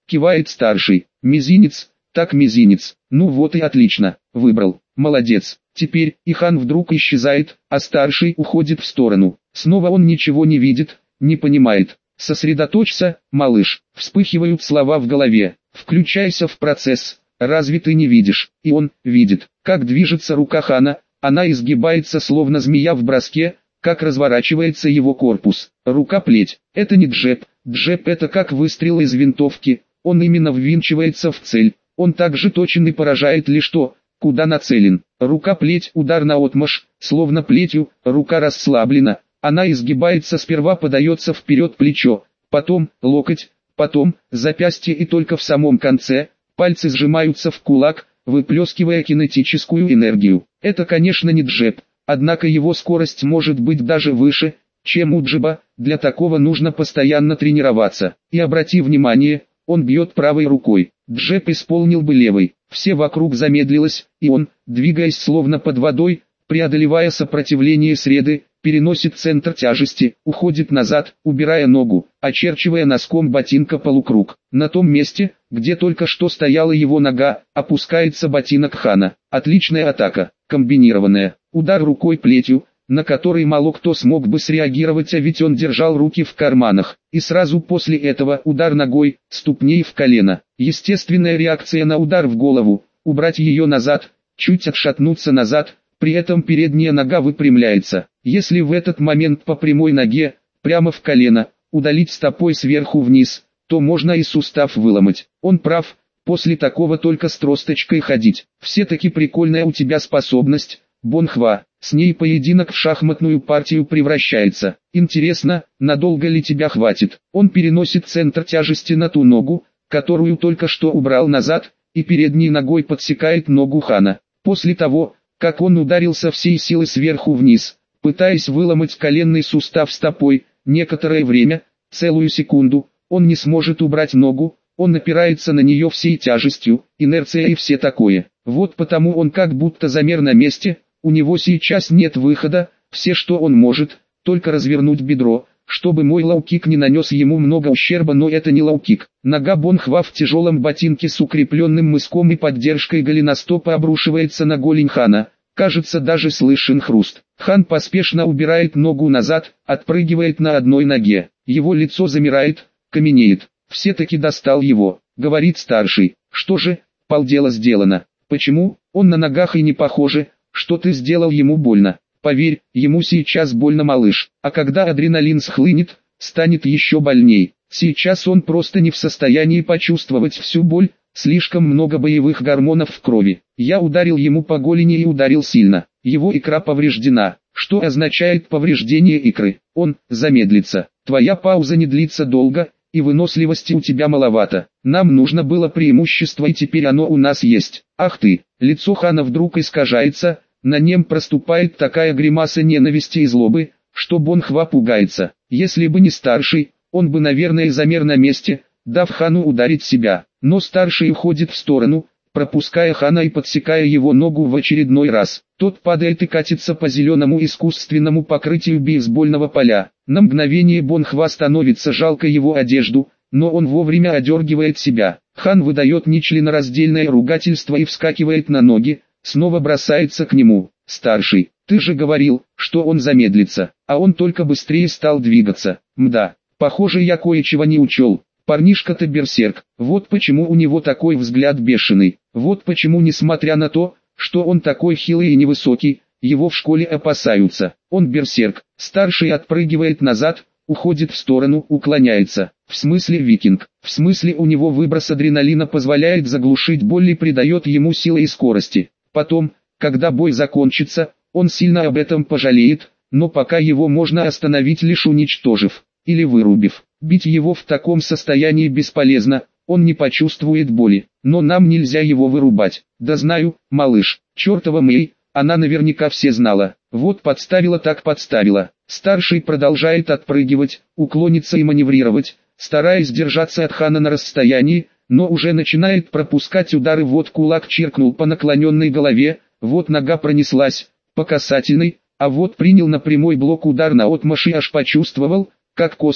кивает старший. Мизинец, так мизинец. Ну вот и отлично, выбрал. Молодец. Теперь и хан вдруг исчезает, а старший уходит в сторону. Снова он ничего не видит, не понимает. Сосредоточься, малыш. Вспыхивают слова в голове. Включайся в процесс. Разве ты не видишь? И он видит, как движется рука хана. Она изгибается словно змея в броске, как разворачивается его корпус. Рука-плеть. Это не джеб. Джеб это как выстрел из винтовки. Он именно ввинчивается в цель. Он также точен и поражает лишь то, куда нацелен. Рука-плеть, удар наотмашь, словно плетью, рука расслаблена. Она изгибается, сперва подается вперед плечо, потом локоть, потом запястье и только в самом конце пальцы сжимаются в кулак, выплескивая кинетическую энергию. Это, конечно, не джеб, однако его скорость может быть даже выше, чем у джеба. Для такого нужно постоянно тренироваться. И обрати внимание, он бьет правой рукой. Джеб исполнил бы левой. Все вокруг замедлилось, и он, двигаясь словно под водой, преодолевая сопротивление среды, переносит центр тяжести, уходит назад, убирая ногу, очерчивая носком ботинка полукруг. На том месте, где только что стояла его нога, опускается ботинок хана. Отличная атака, комбинированная. Удар рукой плетью, на который мало кто смог бы среагировать, а ведь он держал руки в карманах. И сразу после этого удар ногой, ступней в колено. Естественная реакция на удар в голову, убрать ее назад, чуть отшатнуться назад, при этом передняя нога выпрямляется. Если в этот момент по прямой ноге, прямо в колено, удалить стопой сверху вниз, то можно и сустав выломать. Он прав, после такого только с тросточкой ходить. Все-таки прикольная у тебя способность, Бон Хва. С ней поединок в шахматную партию превращается. Интересно, надолго ли тебя хватит? Он переносит центр тяжести на ту ногу, которую только что убрал назад, и передней ногой подсекает ногу хана. После того, как он ударил со всей силы сверху вниз, пытаясь выломать коленный сустав стопой, некоторое время, целую секунду, он не сможет убрать ногу, он опирается на нее всей тяжестью, инерция и все такое. Вот потому он как будто замер на месте, у него сейчас нет выхода, все что он может, только развернуть бедро, чтобы мой лоу-кик не нанес ему много ущерба, но это не лоу-кик. Нога Бон Хва в тяжелом ботинке с укрепленным мыском и поддержкой голеностопа обрушивается на голень хана. Кажется, даже слышен хруст. Хан поспешно убирает ногу назад, отпрыгивает на одной ноге. Его лицо замирает, каменеет. Все-таки достал его, говорит старший. Что же, полдела сделано. Почему? Он на ногах и не похоже, что ты сделал ему больно. Поверь, ему сейчас больно, малыш. А когда адреналин схлынет, станет еще больней. Сейчас он просто не в состоянии почувствовать всю боль. Слишком много боевых гормонов в крови. Я ударил ему по голени и ударил сильно. Его икра повреждена. Что означает повреждение икры? Он замедлится. Твоя пауза не длится долго, и выносливости у тебя маловато. Нам нужно было преимущество, и теперь оно у нас есть. Ах ты! Лицо хана вдруг искажается, на нем проступает такая гримаса ненависти и злобы, что Бон Хва пугается. Если бы не старший, он бы, наверное, замер на месте, дав хану ударить себя. Но старший уходит в сторону, пропуская хана и подсекая его ногу в очередной раз. Тот падает и катится по зеленому искусственному покрытию бейсбольного поля. На мгновение Бон Хва становится жалко его одежду, но он вовремя одергивает себя. Хан выдает нечленораздельное ругательство и вскакивает на ноги, снова бросается к нему. Старший, ты же говорил, что он замедлится, а он только быстрее стал двигаться. Мда, похоже, я кое-чего не учел. Парнишка-то берсерк, вот почему у него такой взгляд бешеный, вот почему, несмотря на то, что он такой хилый и невысокий, его в школе опасаются. Он берсерк. Старший отпрыгивает назад, уходит в сторону, уклоняется. В смысле викинг, в смысле у него выброс адреналина позволяет заглушить боль и придает ему силы и скорости. Потом, когда бой закончится, он сильно об этом пожалеет, но пока его можно остановить, лишь уничтожив или вырубив. Бить его в таком состоянии бесполезно, он не почувствует боли, но нам нельзя его вырубать. Да знаю, малыш, чертова Мэй, она наверняка все знала. Вот подставила так подставила. Старший продолжает отпрыгивать, уклониться и маневрировать, стараясь держаться от хана на расстоянии, но уже начинает пропускать удары. Вот кулак чиркнул по наклоненной голове, вот нога пронеслась, по касательной, а вот принял на прямой блок удар наотмашь и аж почувствовал, как кость,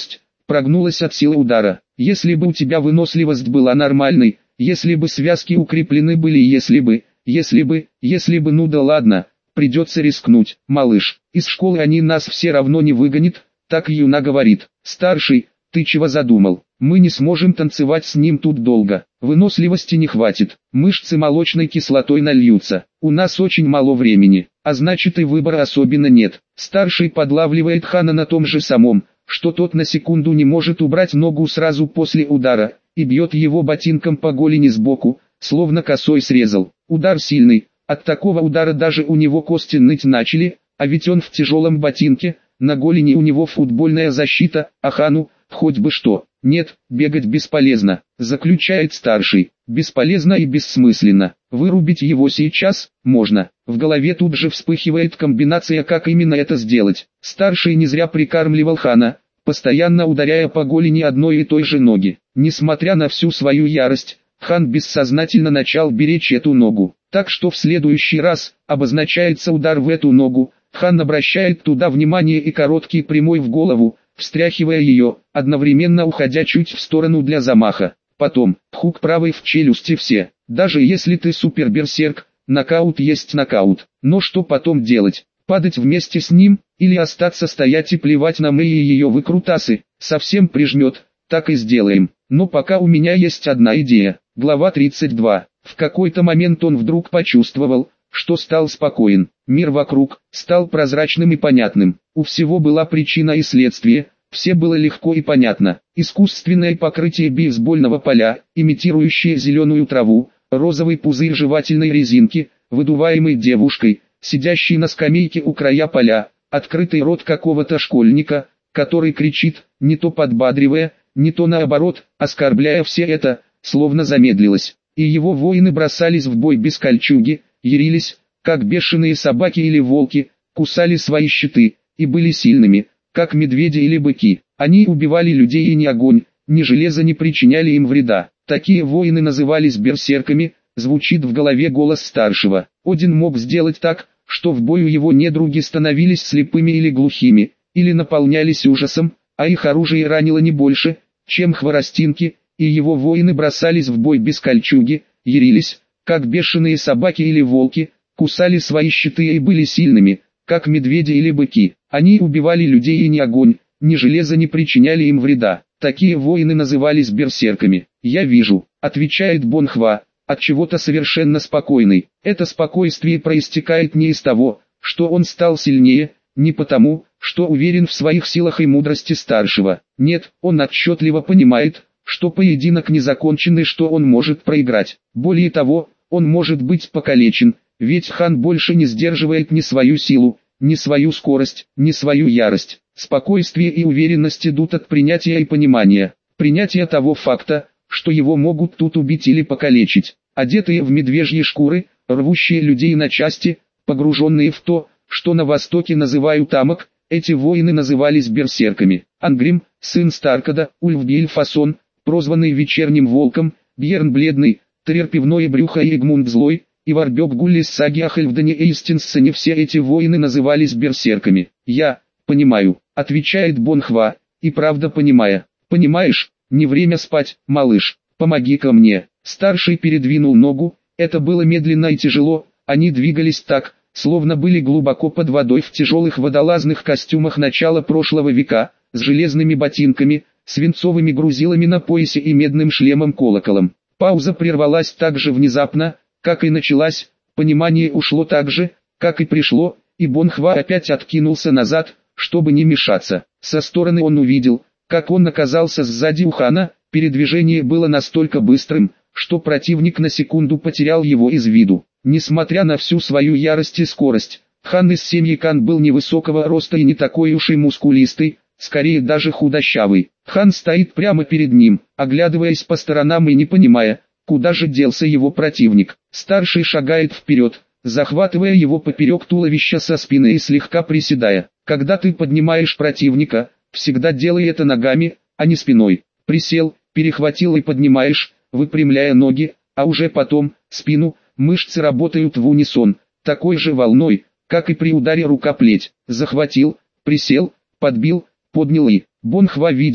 прогнулась от силы удара. Если бы у тебя выносливость была нормальной, если бы связки укреплены были, если бы, если бы, если бы, ну да ладно, придется рискнуть, малыш. Из школы они нас все равно не выгонят, так Юна говорит. Старший, ты чего задумал? Мы не сможем танцевать с ним тут долго. Выносливости не хватит. Мышцы молочной кислотой нальются. У нас очень мало времени, а значит и выбора особенно нет. Старший подлавливает Хана на том же самом, что тот на секунду не может убрать ногу сразу после удара, и бьет его ботинком по голени сбоку, словно косой срезал. Удар сильный, от такого удара даже у него кости ныть начали, а ведь он в тяжелом ботинке, на голени у него футбольная защита, а Хану, хоть бы что. Нет, бегать бесполезно, заключает старший. Бесполезно и бессмысленно. Вырубить его сейчас можно. В голове тут же вспыхивает комбинация, как именно это сделать. Старший не зря прикармливал Хана, постоянно ударяя по голени одной и той же ноги. Несмотря на всю свою ярость, Хан бессознательно начал беречь эту ногу. Так что в следующий раз, обозначается удар в эту ногу, Хан обращает туда внимание и короткий прямой в голову, встряхивая ее, одновременно уходя чуть в сторону для замаха. Потом, хук правой в челюсти все. Даже если ты суперберсерк, нокаут есть нокаут. Но что потом делать? Падать вместе с ним, или остаться стоять и плевать на мы и ее выкрутасы? Совсем прижмет, так и сделаем. Но пока у меня есть одна идея. Глава тридцать два. В какой-то момент он вдруг почувствовал, что стал спокоен. Мир вокруг стал прозрачным и понятным. У всего была причина и следствие, все было легко и понятно. Искусственное покрытие бейсбольного поля, имитирующее зеленую траву, розовый пузырь жевательной резинки, выдуваемый девушкой, сидящей на скамейке у края поля, открытый рот какого-то школьника, который кричит, не то подбадривая, не то наоборот, оскорбляя все это, словно замедлилось. И его воины бросались в бой без кольчуги, ярились, как бешеные собаки или волки, кусали свои щиты, и были сильными, как медведи или быки. Они убивали людей, и ни огонь, ни железо не причиняли им вреда. Такие воины назывались берсерками, звучит в голове голос старшего. Один мог сделать так, что в бою его недруги становились слепыми или глухими, или наполнялись ужасом, а их оружие ранило не больше, чем хворостинки, и его воины бросались в бой без кольчуги, ярились, как бешеные собаки или волки, кусали свои щиты и были сильными, как медведи или быки. Они убивали людей, и ни огонь, ни железо не причиняли им вреда. Такие воины назывались берсерками. «Я вижу», — отвечает Бонхва, от чего-то совершенно спокойный. Это спокойствие проистекает не из того, что он стал сильнее, не потому, что уверен в своих силах и мудрости старшего. Нет, он отчетливо понимает, что поединок не закончен и что он может проиграть. Более того, он может быть покалечен, ведь Хан больше не сдерживает ни свою силу, ни свою скорость, ни свою ярость. Спокойствие и уверенность идут от принятия и понимания. Принятия того факта, что его могут тут убить или покалечить. Одетые в медвежьи шкуры, рвущие людей на части, погруженные в то, что на Востоке называют амок, эти воины назывались берсерками. Ангрим, сын Старкада, Ульфбиль Фасон, прозванный Вечерним Волком, Бьерн Бледный, Трер Пивное Брюхо и Эгмунд Злой, и Варбек Гулли с саги о Хельфдане и Истинссене, все эти воины назывались берсерками. «Я понимаю», — отвечает Бонхва, и правда понимая. «Понимаешь, не время спать, малыш, помоги-ка мне». Старший передвинул ногу, это было медленно и тяжело, они двигались так, словно были глубоко под водой в тяжелых водолазных костюмах начала прошлого века, с железными ботинками, свинцовыми грузилами на поясе и медным шлемом-колоколом. Пауза прервалась так же внезапно, как и началась, понимание ушло так же, как и пришло, и Бонхва опять откинулся назад, чтобы не мешаться. Со стороны он увидел, как он оказался сзади у Хана, передвижение было настолько быстрым, что противник на секунду потерял его из виду. Несмотря на всю свою ярость и скорость, Хан из семьи Кан был невысокого роста и не такой уж и мускулистый, скорее даже худощавый. Хан стоит прямо перед ним, оглядываясь по сторонам и не понимая, куда же делся его противник. Старший шагает вперед, захватывая его поперек туловища со спины и слегка приседая. Когда ты поднимаешь противника, всегда делай это ногами, а не спиной. Присел, перехватил и поднимаешь, выпрямляя ноги, а уже потом, спину, мышцы работают в унисон, такой же волной, как и при ударе рука-плеть. Захватил, присел, подбил, поднял и... Бонхва видит,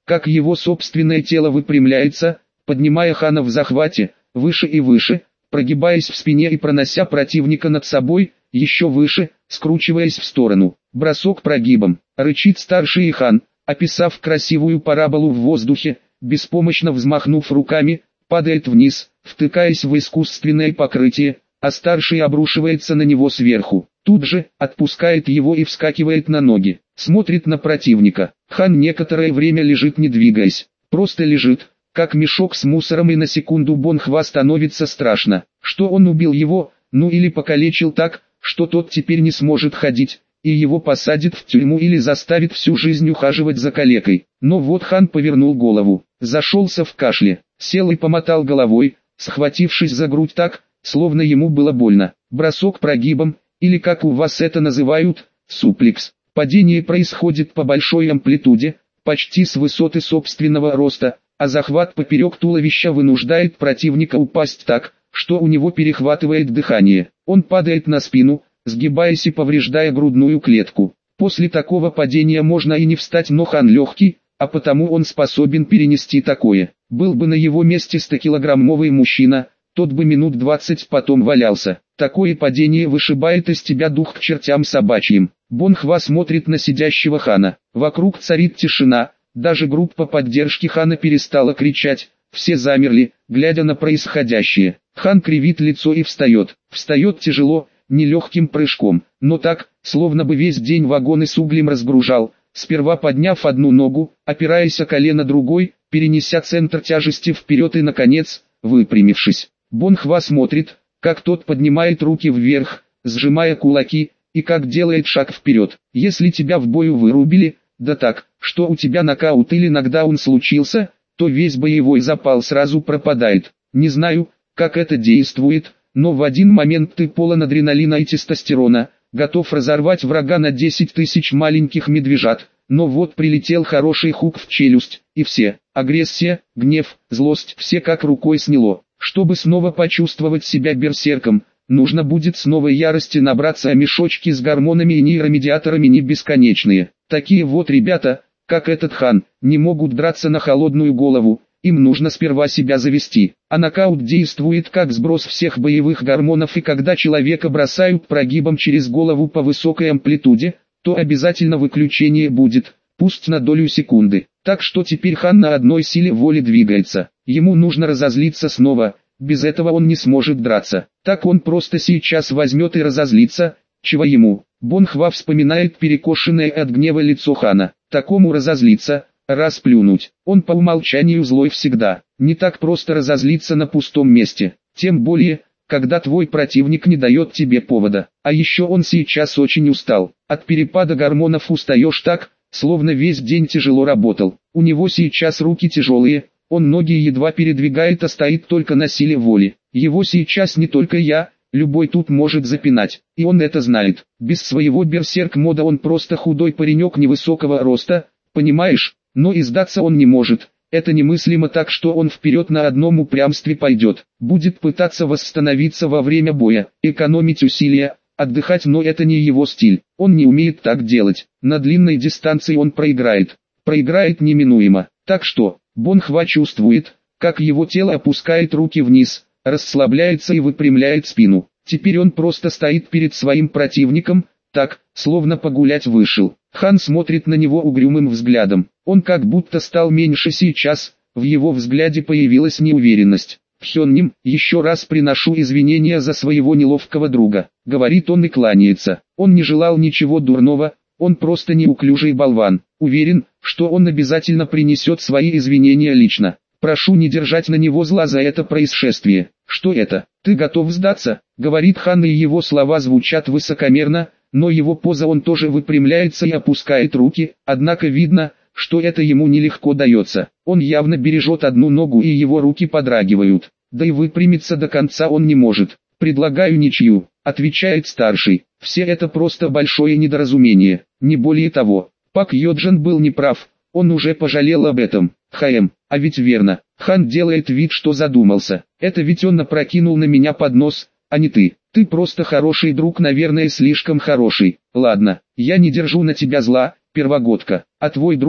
как его собственное тело выпрямляется, поднимая Хана в захвате, выше и выше, прогибаясь в спине и пронося противника над собой, еще выше, скручиваясь в сторону. Бросок прогибом, рычит старший хан, описав красивую параболу в воздухе, беспомощно взмахнув руками, падает вниз, втыкаясь в искусственное покрытие, а старший обрушивается на него сверху. Тут же, отпускает его и вскакивает на ноги, смотрит на противника. Хан некоторое время лежит не двигаясь, просто лежит, как мешок с мусором, и на секунду Бон Хва становится страшно, что он убил его, ну или покалечил так, что тот теперь не сможет ходить, и его посадят в тюрьму или заставят всю жизнь ухаживать за калекой. Но вот Хан повернул голову, зашелся в кашле, сел и помотал головой, схватившись за грудь так, словно ему было больно. Бросок прогибом, или как у вас это называют, суплекс. Падение происходит по большой амплитуде, почти с высоты собственного роста, а захват поперек туловища вынуждает противника упасть так, что у него перехватывает дыхание. Он падает на спину, сгибаясь и повреждая грудную клетку. После такого падения можно и не встать, но Хан легкий, а потому он способен перенести такое. Был бы на его месте стокилограммовый мужчина, тот бы минут двадцать потом валялся. Такое падение вышибает из тебя дух к чертям собачьим. Бон Хва смотрит на сидящего Хана. Вокруг царит тишина, даже группа поддержки Хана перестала кричать. Все замерли, глядя на происходящее. Хан кривит лицо и встает. Встает тяжело, нелегким прыжком, но так, словно бы весь день вагоны с углем разгружал, сперва подняв одну ногу, опираясь о колено другой, перенеся центр тяжести вперед и, наконец, выпрямившись. Бон Хва смотрит, как тот поднимает руки вверх, сжимая кулаки, и как делает шаг вперед. Если тебя в бою вырубили, да так, что у тебя нокаут или нокдаун случился, то весь боевой запал сразу пропадает. Не знаю, как это действует, но в один момент ты полон адреналина и тестостерона, готов разорвать врага на десять тысяч маленьких медвежат, но вот прилетел хороший хук в челюсть, и все, агрессия, гнев, злость, все как рукой сняло. Чтобы снова почувствовать себя берсерком, нужно будет с новой ярости набраться, а мешочки с гормонами и нейромедиаторами не бесконечные. Такие вот ребята, как этот Хан, не могут драться на холодную голову, им нужно сперва себя завести. А нокаут действует как сброс всех боевых гормонов, и когда человека бросают прогибом через голову по высокой амплитуде, то обязательно выключение будет, пусть на долю секунды. Так что теперь Хан на одной силе воли двигается. Ему нужно разозлиться снова, без этого он не сможет драться. Так он просто сейчас возьмет и разозлится, чего ему. Бон Хва вспоминает перекошенное от гнева лицо Хана. Такому разозлиться, расплюнуть. Он по умолчанию злой всегда. Не так просто разозлиться на пустом месте. Тем более, когда твой противник не дает тебе повода. А еще он сейчас очень устал. От перепада гормонов устаешь так, словно весь день тяжело работал. У него сейчас руки тяжелые, он ноги едва передвигает, а стоит только на силе воли. Его сейчас не только я, любой тут может запинать, и он это знает. Без своего берсерк-мода он просто худой паренек невысокого роста, понимаешь, но и сдаться он не может. Это немыслимо, так что он вперед на одном упрямстве пойдет. Будет пытаться восстановиться во время боя, экономить усилия, отдыхать, но это не его стиль. Он не умеет так делать. На длинной дистанции он проиграет. Проиграет неминуемо. Так что, Бон Хва чувствует, как его тело опускает руки вниз, расслабляется и выпрямляет спину. Теперь он просто стоит перед своим противником, так, словно погулять вышел. Хан смотрит на него угрюмым взглядом. Он как будто стал меньше сейчас, в его взгляде появилась неуверенность. «Хённим, еще раз приношу извинения за своего неловкого друга», — говорит он и кланяется. Он не желал ничего дурного, он просто неуклюжий болван. Уверен, что он обязательно принесет свои извинения лично. Прошу не держать на него зла за это происшествие. «Что это? Ты готов сдаться?» — говорит Хан, и его слова звучат высокомерно, но его поза, он тоже выпрямляется и опускает руки, однако видно, что это ему нелегко дается. Он явно бережет одну ногу, и его руки подрагивают. Да и выпрямиться до конца он не может. «Предлагаю ничью», — отвечает старший. «Все это просто большое недоразумение, не более того». Пак Йоджин был неправ, он уже пожалел об этом. «Хаэм, а ведь верно». Хан делает вид, что задумался. «Это ведь он опрокинул на меня поднос, а не ты. Ты просто хороший друг, наверное, слишком хороший. Ладно, я не держу на тебя зла, первогодка. А твой друг,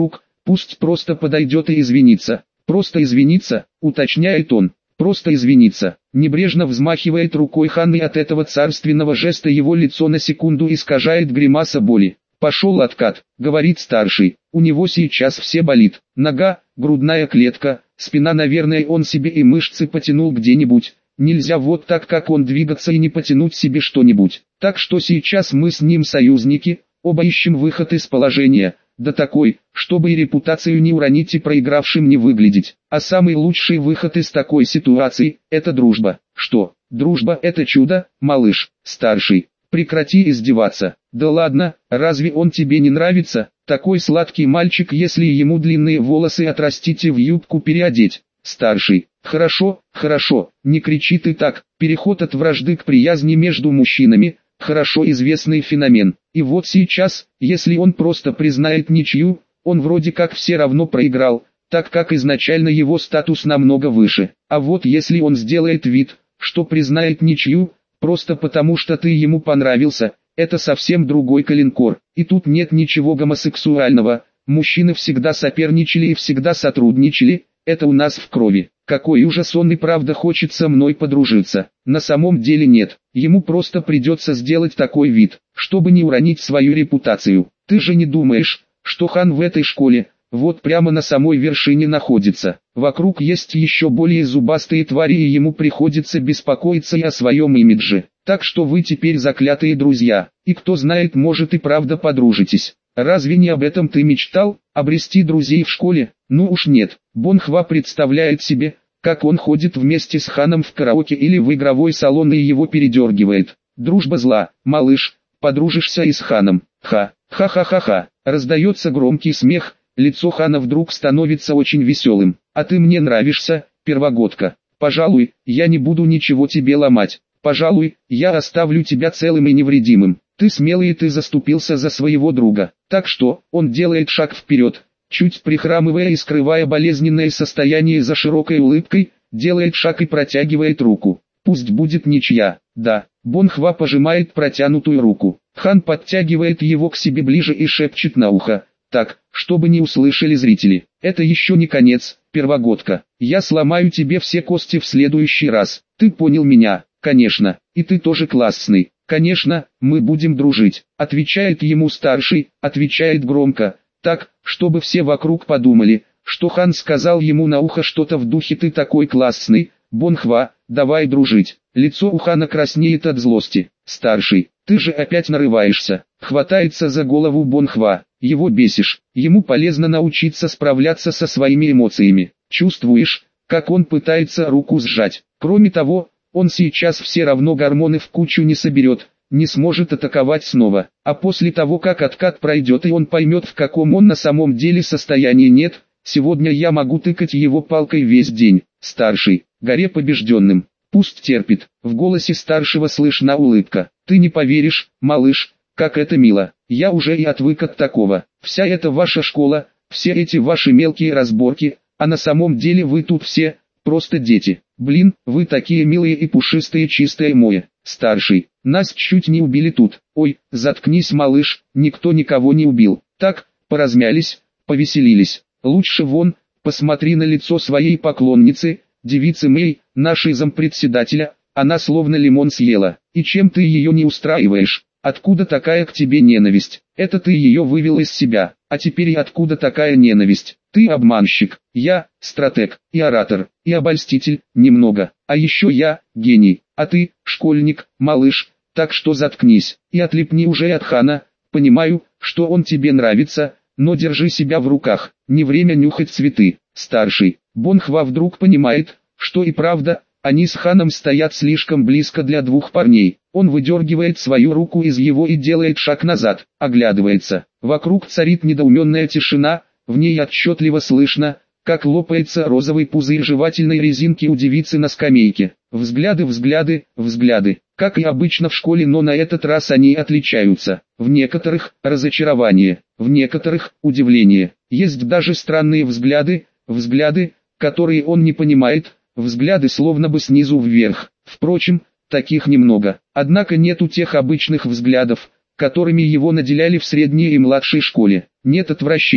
Пусть просто подойдет и извинится. Просто извиниться, уточняет он. Просто извиниться. Небрежно взмахивает рукой хан, и от этого царственного жеста его лицо на секунду искажает гримаса боли. «Пошел откат», — говорит старший. У него сейчас все болит. Нога, грудная клетка, спина, наверное, он себе и мышцы потянул где-нибудь. Нельзя вот так, как он, двигаться и не потянуть себе что-нибудь. Так что сейчас мы с ним союзники, оба ищем выход из положения. Да такой, чтобы и репутацию не уронить и проигравшим не выглядеть. А самый лучший выход из такой ситуации – это дружба. Что? Дружба – это чудо, малыш, старший. Прекрати издеваться. Да ладно, разве он тебе не нравится? Такой сладкий мальчик, если ему длинные волосы отрастить и в юбку переодеть. Старший. Хорошо, хорошо, не кричи ты так. Переход от вражды к приязни между мужчинами – хорошо известный феномен. И вот сейчас, если он просто признает ничью, он вроде как все равно проиграл, так как изначально его статус намного выше. А вот если он сделает вид, что признает ничью, просто потому что ты ему понравился, это совсем другой калинкор. И тут нет ничего гомосексуального, мужчины всегда соперничали и всегда сотрудничали, это у нас в крови. Какой ужас, он и правда хочет со мной подружиться. На самом деле нет, ему просто придется сделать такой вид, чтобы не уронить свою репутацию. Ты же не думаешь, что хан в этой школе, вот прямо на самой вершине находится. Вокруг есть еще более зубастые твари, и ему приходится беспокоиться и о своем имидже. Так что вы теперь заклятые друзья, и кто знает, может и правда подружитесь. Разве не об этом ты мечтал, обрести друзей в школе? Ну уж нет. Бон Хва представляет себе, как он ходит вместе с ханом в караоке или в игровой салон, и его передергивает. Дружба зла, малыш, подружишься и с ханом. Ха, ха-ха-ха-ха. Раздается громкий смех, лицо хана вдруг становится очень веселым. А ты мне нравишься, первогодка. Пожалуй, я не буду ничего тебе ломать. Пожалуй, я оставлю тебя целым и невредимым. Ты смелый, и ты заступился за своего друга. Так что, он делает шаг вперед, чуть прихрамывая и скрывая болезненное состояние за широкой улыбкой, делает шаг и протягивает руку. Пусть будет ничья. Да, Бон Хва пожимает протянутую руку. Хан подтягивает его к себе ближе и шепчет на ухо, так, чтобы не услышали зрители. Это еще не конец, первогодка. Я сломаю тебе все кости в следующий раз. Ты понял меня? Конечно. И ты тоже классный. Конечно, мы будем дружить. Отвечает ему старший, отвечает громко, так, чтобы все вокруг подумали, что хан сказал ему на ухо что-то в духе «ты такой классный, Бон Хва, давай дружить». Лицо у хана краснеет от злости. Старший, ты же опять нарываешься. Хватается за голову Бон Хва. Его бесишь. Ему полезно научиться справляться со своими эмоциями. Чувствуешь, как он пытается руку сжать. Кроме того, он сейчас все равно гормоны в кучу не соберет, не сможет атаковать снова. А после того, как откат пройдет и он поймет, в каком он на самом деле состоянии, нет, сегодня я могу тыкать его палкой весь день. Старший, горе побежденным. Пусть терпит. В голосе старшего слышна улыбка. Ты не поверишь, малыш, как это мило. Я уже и отвык от такого. Вся эта ваша школа, все эти ваши мелкие разборки, а на самом деле вы тут все просто дети. Блин, вы такие милые и пушистые, чистые мои. Старший, нас чуть не убили тут. Ой, заткнись, малыш, никто никого не убил. Так, поразмялись, повеселились. Лучше вон, посмотри на лицо своей поклонницы, девицы Мэй, нашей зампредседателя, она словно лимон съела. И чем ты ее не устраиваешь? Откуда такая к тебе ненависть? Это ты ее вывел из себя. А теперь и откуда такая ненависть? Ты обманщик, я стратег, и оратор, и обольститель, немного. А еще я гений, а ты школьник, малыш. Так что заткнись и отлипни уже от хана. Понимаю, что он тебе нравится, но держи себя в руках. Не время нюхать цветы. Старший, Бон Хва вдруг понимает, что и правда, они с ханом стоят слишком близко для двух парней. Он выдергивает свою руку из его и делает шаг назад, оглядывается. Вокруг царит недоуменная тишина, в ней отчетливо слышно, как лопается розовый пузырь жевательной резинки у девицы на скамейке. Взгляды, взгляды, взгляды. Как и обычно в школе, но на этот раз они отличаются. В некоторых – разочарование, в некоторых – удивление. Есть даже странные взгляды, взгляды, которые он не понимает, взгляды словно бы снизу вверх. Впрочем, таких немного. Однако нету тех обычных взглядов, которыми его наделяли в средней и младшей школе. Нет отвращения,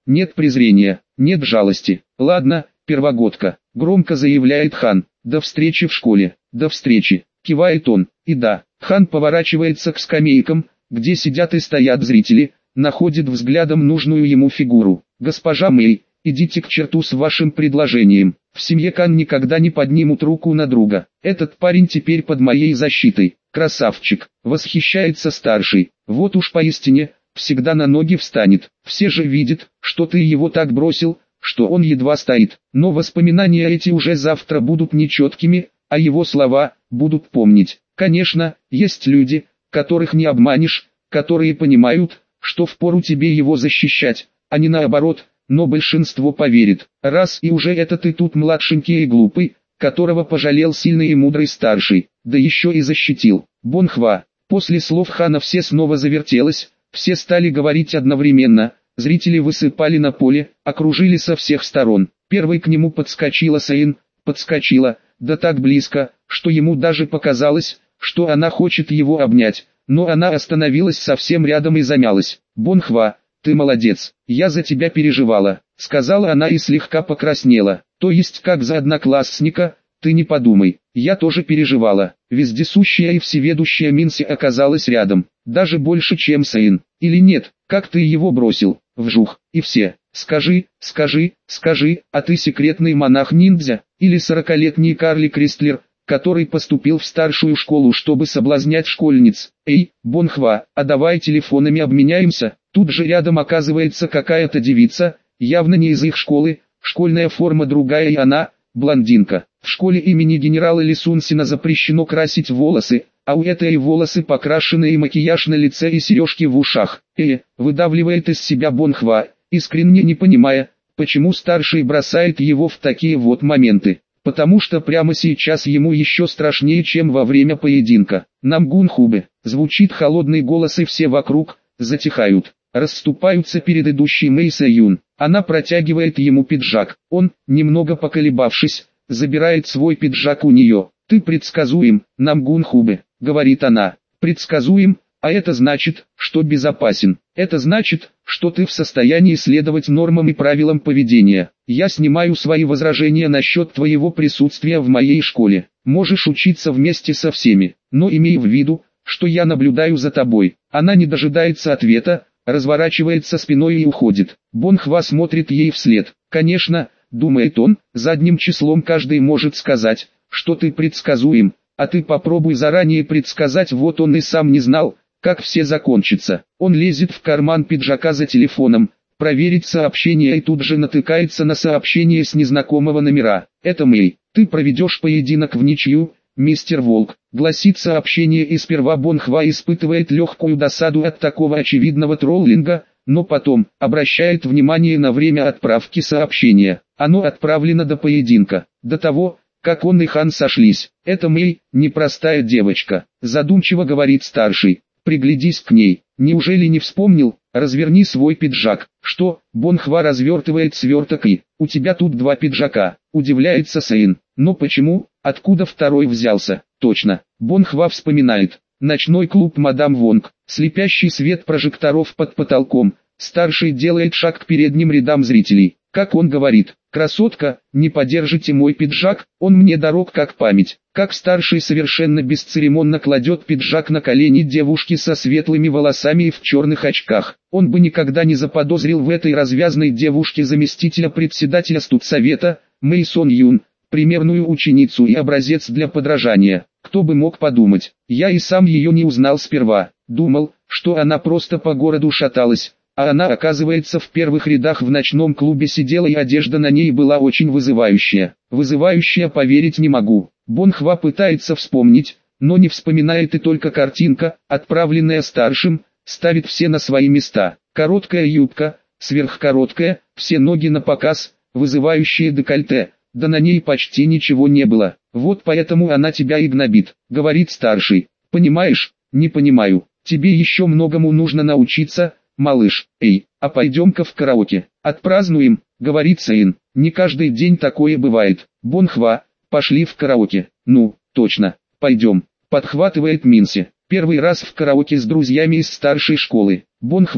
нет презрения, нет жалости. Ладно, первогодка, громко заявляет Хан, до встречи в школе, до встречи, кивает он, и да. Хан поворачивается к скамейкам, где сидят и стоят зрители, находит взглядом нужную ему фигуру. Госпожа Мэй, идите к черту с вашим предложением. В семье Кан никогда не поднимут руку на друга. Этот парень теперь под моей защитой. Красавчик, восхищается старший. Вот уж поистине, всегда на ноги встанет. Все же видят, что ты его так бросил, что он едва стоит. Но воспоминания эти уже завтра будут нечеткими, а его слова будут помнить. Конечно, есть люди, которых не обманешь, которые понимают, что впору тебе его защищать, а не наоборот. Но большинство поверит, раз и уже это ты тут младшенький и глупый, которого пожалел сильный и мудрый старший, да еще и защитил. Бонхва. После слов Хана все снова завертелось, все стали говорить одновременно, зрители высыпали на поле, окружили со всех сторон. Первой к нему подскочила Саин, подскочила, да так близко, что ему даже показалось, что она хочет его обнять, но она остановилась совсем рядом и замялась. Бонхва. «Ты молодец, я за тебя переживала», — сказала она и слегка покраснела. «То есть как за одноклассника, ты не подумай, я тоже переживала». Вездесущая и всеведущая Минси оказалась рядом, даже больше чем Саин. Или нет, как ты его бросил, вжух, и все. Скажи, скажи, скажи, а ты секретный монах-ниндзя, или сорокалетний карлик Рестлер, который поступил в старшую школу, чтобы соблазнять школьниц. Эй, Бонхва, а давай телефонами обменяемся. Тут же рядом оказывается какая-то девица, явно не из их школы, школьная форма другая и она, блондинка. В школе имени генерала Лисунсина запрещено красить волосы, а у этой волосы покрашены и макияж на лице и сережки в ушах. Э, выдавливает из себя Бонхва, искренне не понимая, почему старший бросает его в такие вот моменты. Потому что прямо сейчас ему еще страшнее, чем во время поединка. Намгун Хубе, звучит холодный голос и все вокруг затихают, расступаются перед идущей Мэй Сэюн. Она протягивает ему пиджак, он, немного поколебавшись, забирает свой пиджак у нее. «Ты предсказуем, Намгун Хубе», — говорит она, — «предсказуем, а это значит, что безопасен. Это значит, что ты в состоянии следовать нормам и правилам поведения. Я снимаю свои возражения насчет твоего присутствия в моей школе. Можешь учиться вместе со всеми, но имей в виду, что я наблюдаю за тобой». Она не дожидается ответа, разворачивается спиной и уходит. Бонхва смотрит ей вслед. «Конечно, — думает он, — задним числом каждый может сказать, что ты предсказуем, а ты попробуй заранее предсказать». Вот он и сам не знал, как все закончится. Он лезет в карман пиджака за телефоном, проверить сообщение, и тут же натыкается на сообщение с незнакомого номера. «Это Мэй, ты проведешь поединок в ничью, мистер Волк», — гласит сообщение, и сперва Бонхва испытывает легкую досаду от такого очевидного троллинга, но потом обращает внимание на время отправки сообщения. Оно отправлено до поединка, до того, как он и Хан сошлись. «Это Мэй, непростая девочка», — задумчиво говорит старший. «Приглядись к ней, неужели не вспомнил? Разверни свой пиджак». «Что?» — Бонхва развертывает сверток и... «У тебя тут два пиджака», — удивляется Саин. «Но почему? Откуда второй взялся?» «Точно». Бонхва вспоминает. Ночной клуб «Мадам Вонг», слепящий свет прожекторов под потолком. Старший делает шаг к передним рядам зрителей. Как он говорит: «Красотка, не подержите мой пиджак, он мне дорог как память». Как старший совершенно бесцеремонно кладет пиджак на колени девушки со светлыми волосами и в черных очках. Он бы никогда не заподозрил в этой развязной девушке заместителя председателя студсовета, Мэй Сон Юн, примерную ученицу и образец для подражания. Кто бы мог подумать, я и сам ее не узнал сперва, думал, что она просто по городу шаталась. А она, оказывается, в первых рядах в ночном клубе сидела, и одежда на ней была очень вызывающая. Вызывающая, поверить не могу. Бонхва пытается вспомнить, но не вспоминает, и только картинка, отправленная старшим, ставит все на свои места. Короткая юбка, сверхкороткая, все ноги на показ, вызывающие декольте, да на ней почти ничего не было. «Вот поэтому она тебя и гнобит», — говорит старший. «Понимаешь?» «Не понимаю. Тебе еще многому нужно научиться, малыш. Эй, а пойдем-ка в караоке, отпразднуем», — говорит Саин. «Не каждый день такое бывает». Бонхва: «Пошли в караоке». «Ну, точно, пойдем», — подхватывает Минси. Первый раз в караоке с друзьями из старшей школы. Бонхва: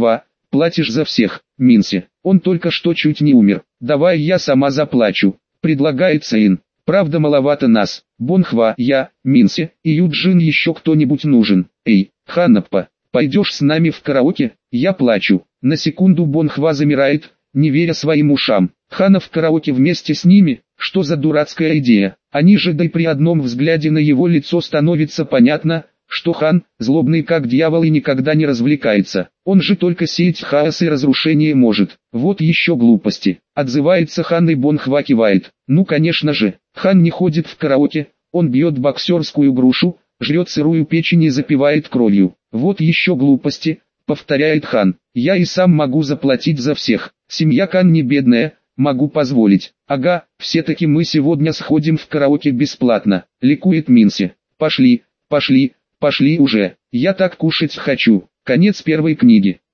платишь за всех, Минси. Он только что чуть не умер. Давай я сама заплачу, предлагает Цейн. Правда маловато нас. Бонхва, я, Минси и Юджин, еще кто-нибудь нужен. Эй, Ханаппа, пойдешь с нами в караоке? Я плачу. На секунду Бонхва замирает, не веря своим ушам. Хана в караоке вместе с ними? Что за дурацкая идея? Они же, да и при одном взгляде на его лицо становится понятно, что Хан, злобный как дьявол и никогда не развлекается. Он же только сеять хаос и разрушение может. Вот еще глупости. Отзывается Хан, и Бонхва кивает. Ну конечно же, Хан не ходит в караоке, он бьет боксерскую грушу, жрет сырую печень и запивает кровью. Вот еще глупости, повторяет Хан. Я и сам могу заплатить за всех. Семья Кан не бедная, могу позволить. Ага, все-таки мы сегодня сходим в караоке бесплатно, ликует Минси. Пошли, пошли, пошли уже, я так кушать хочу. Конец первой книги.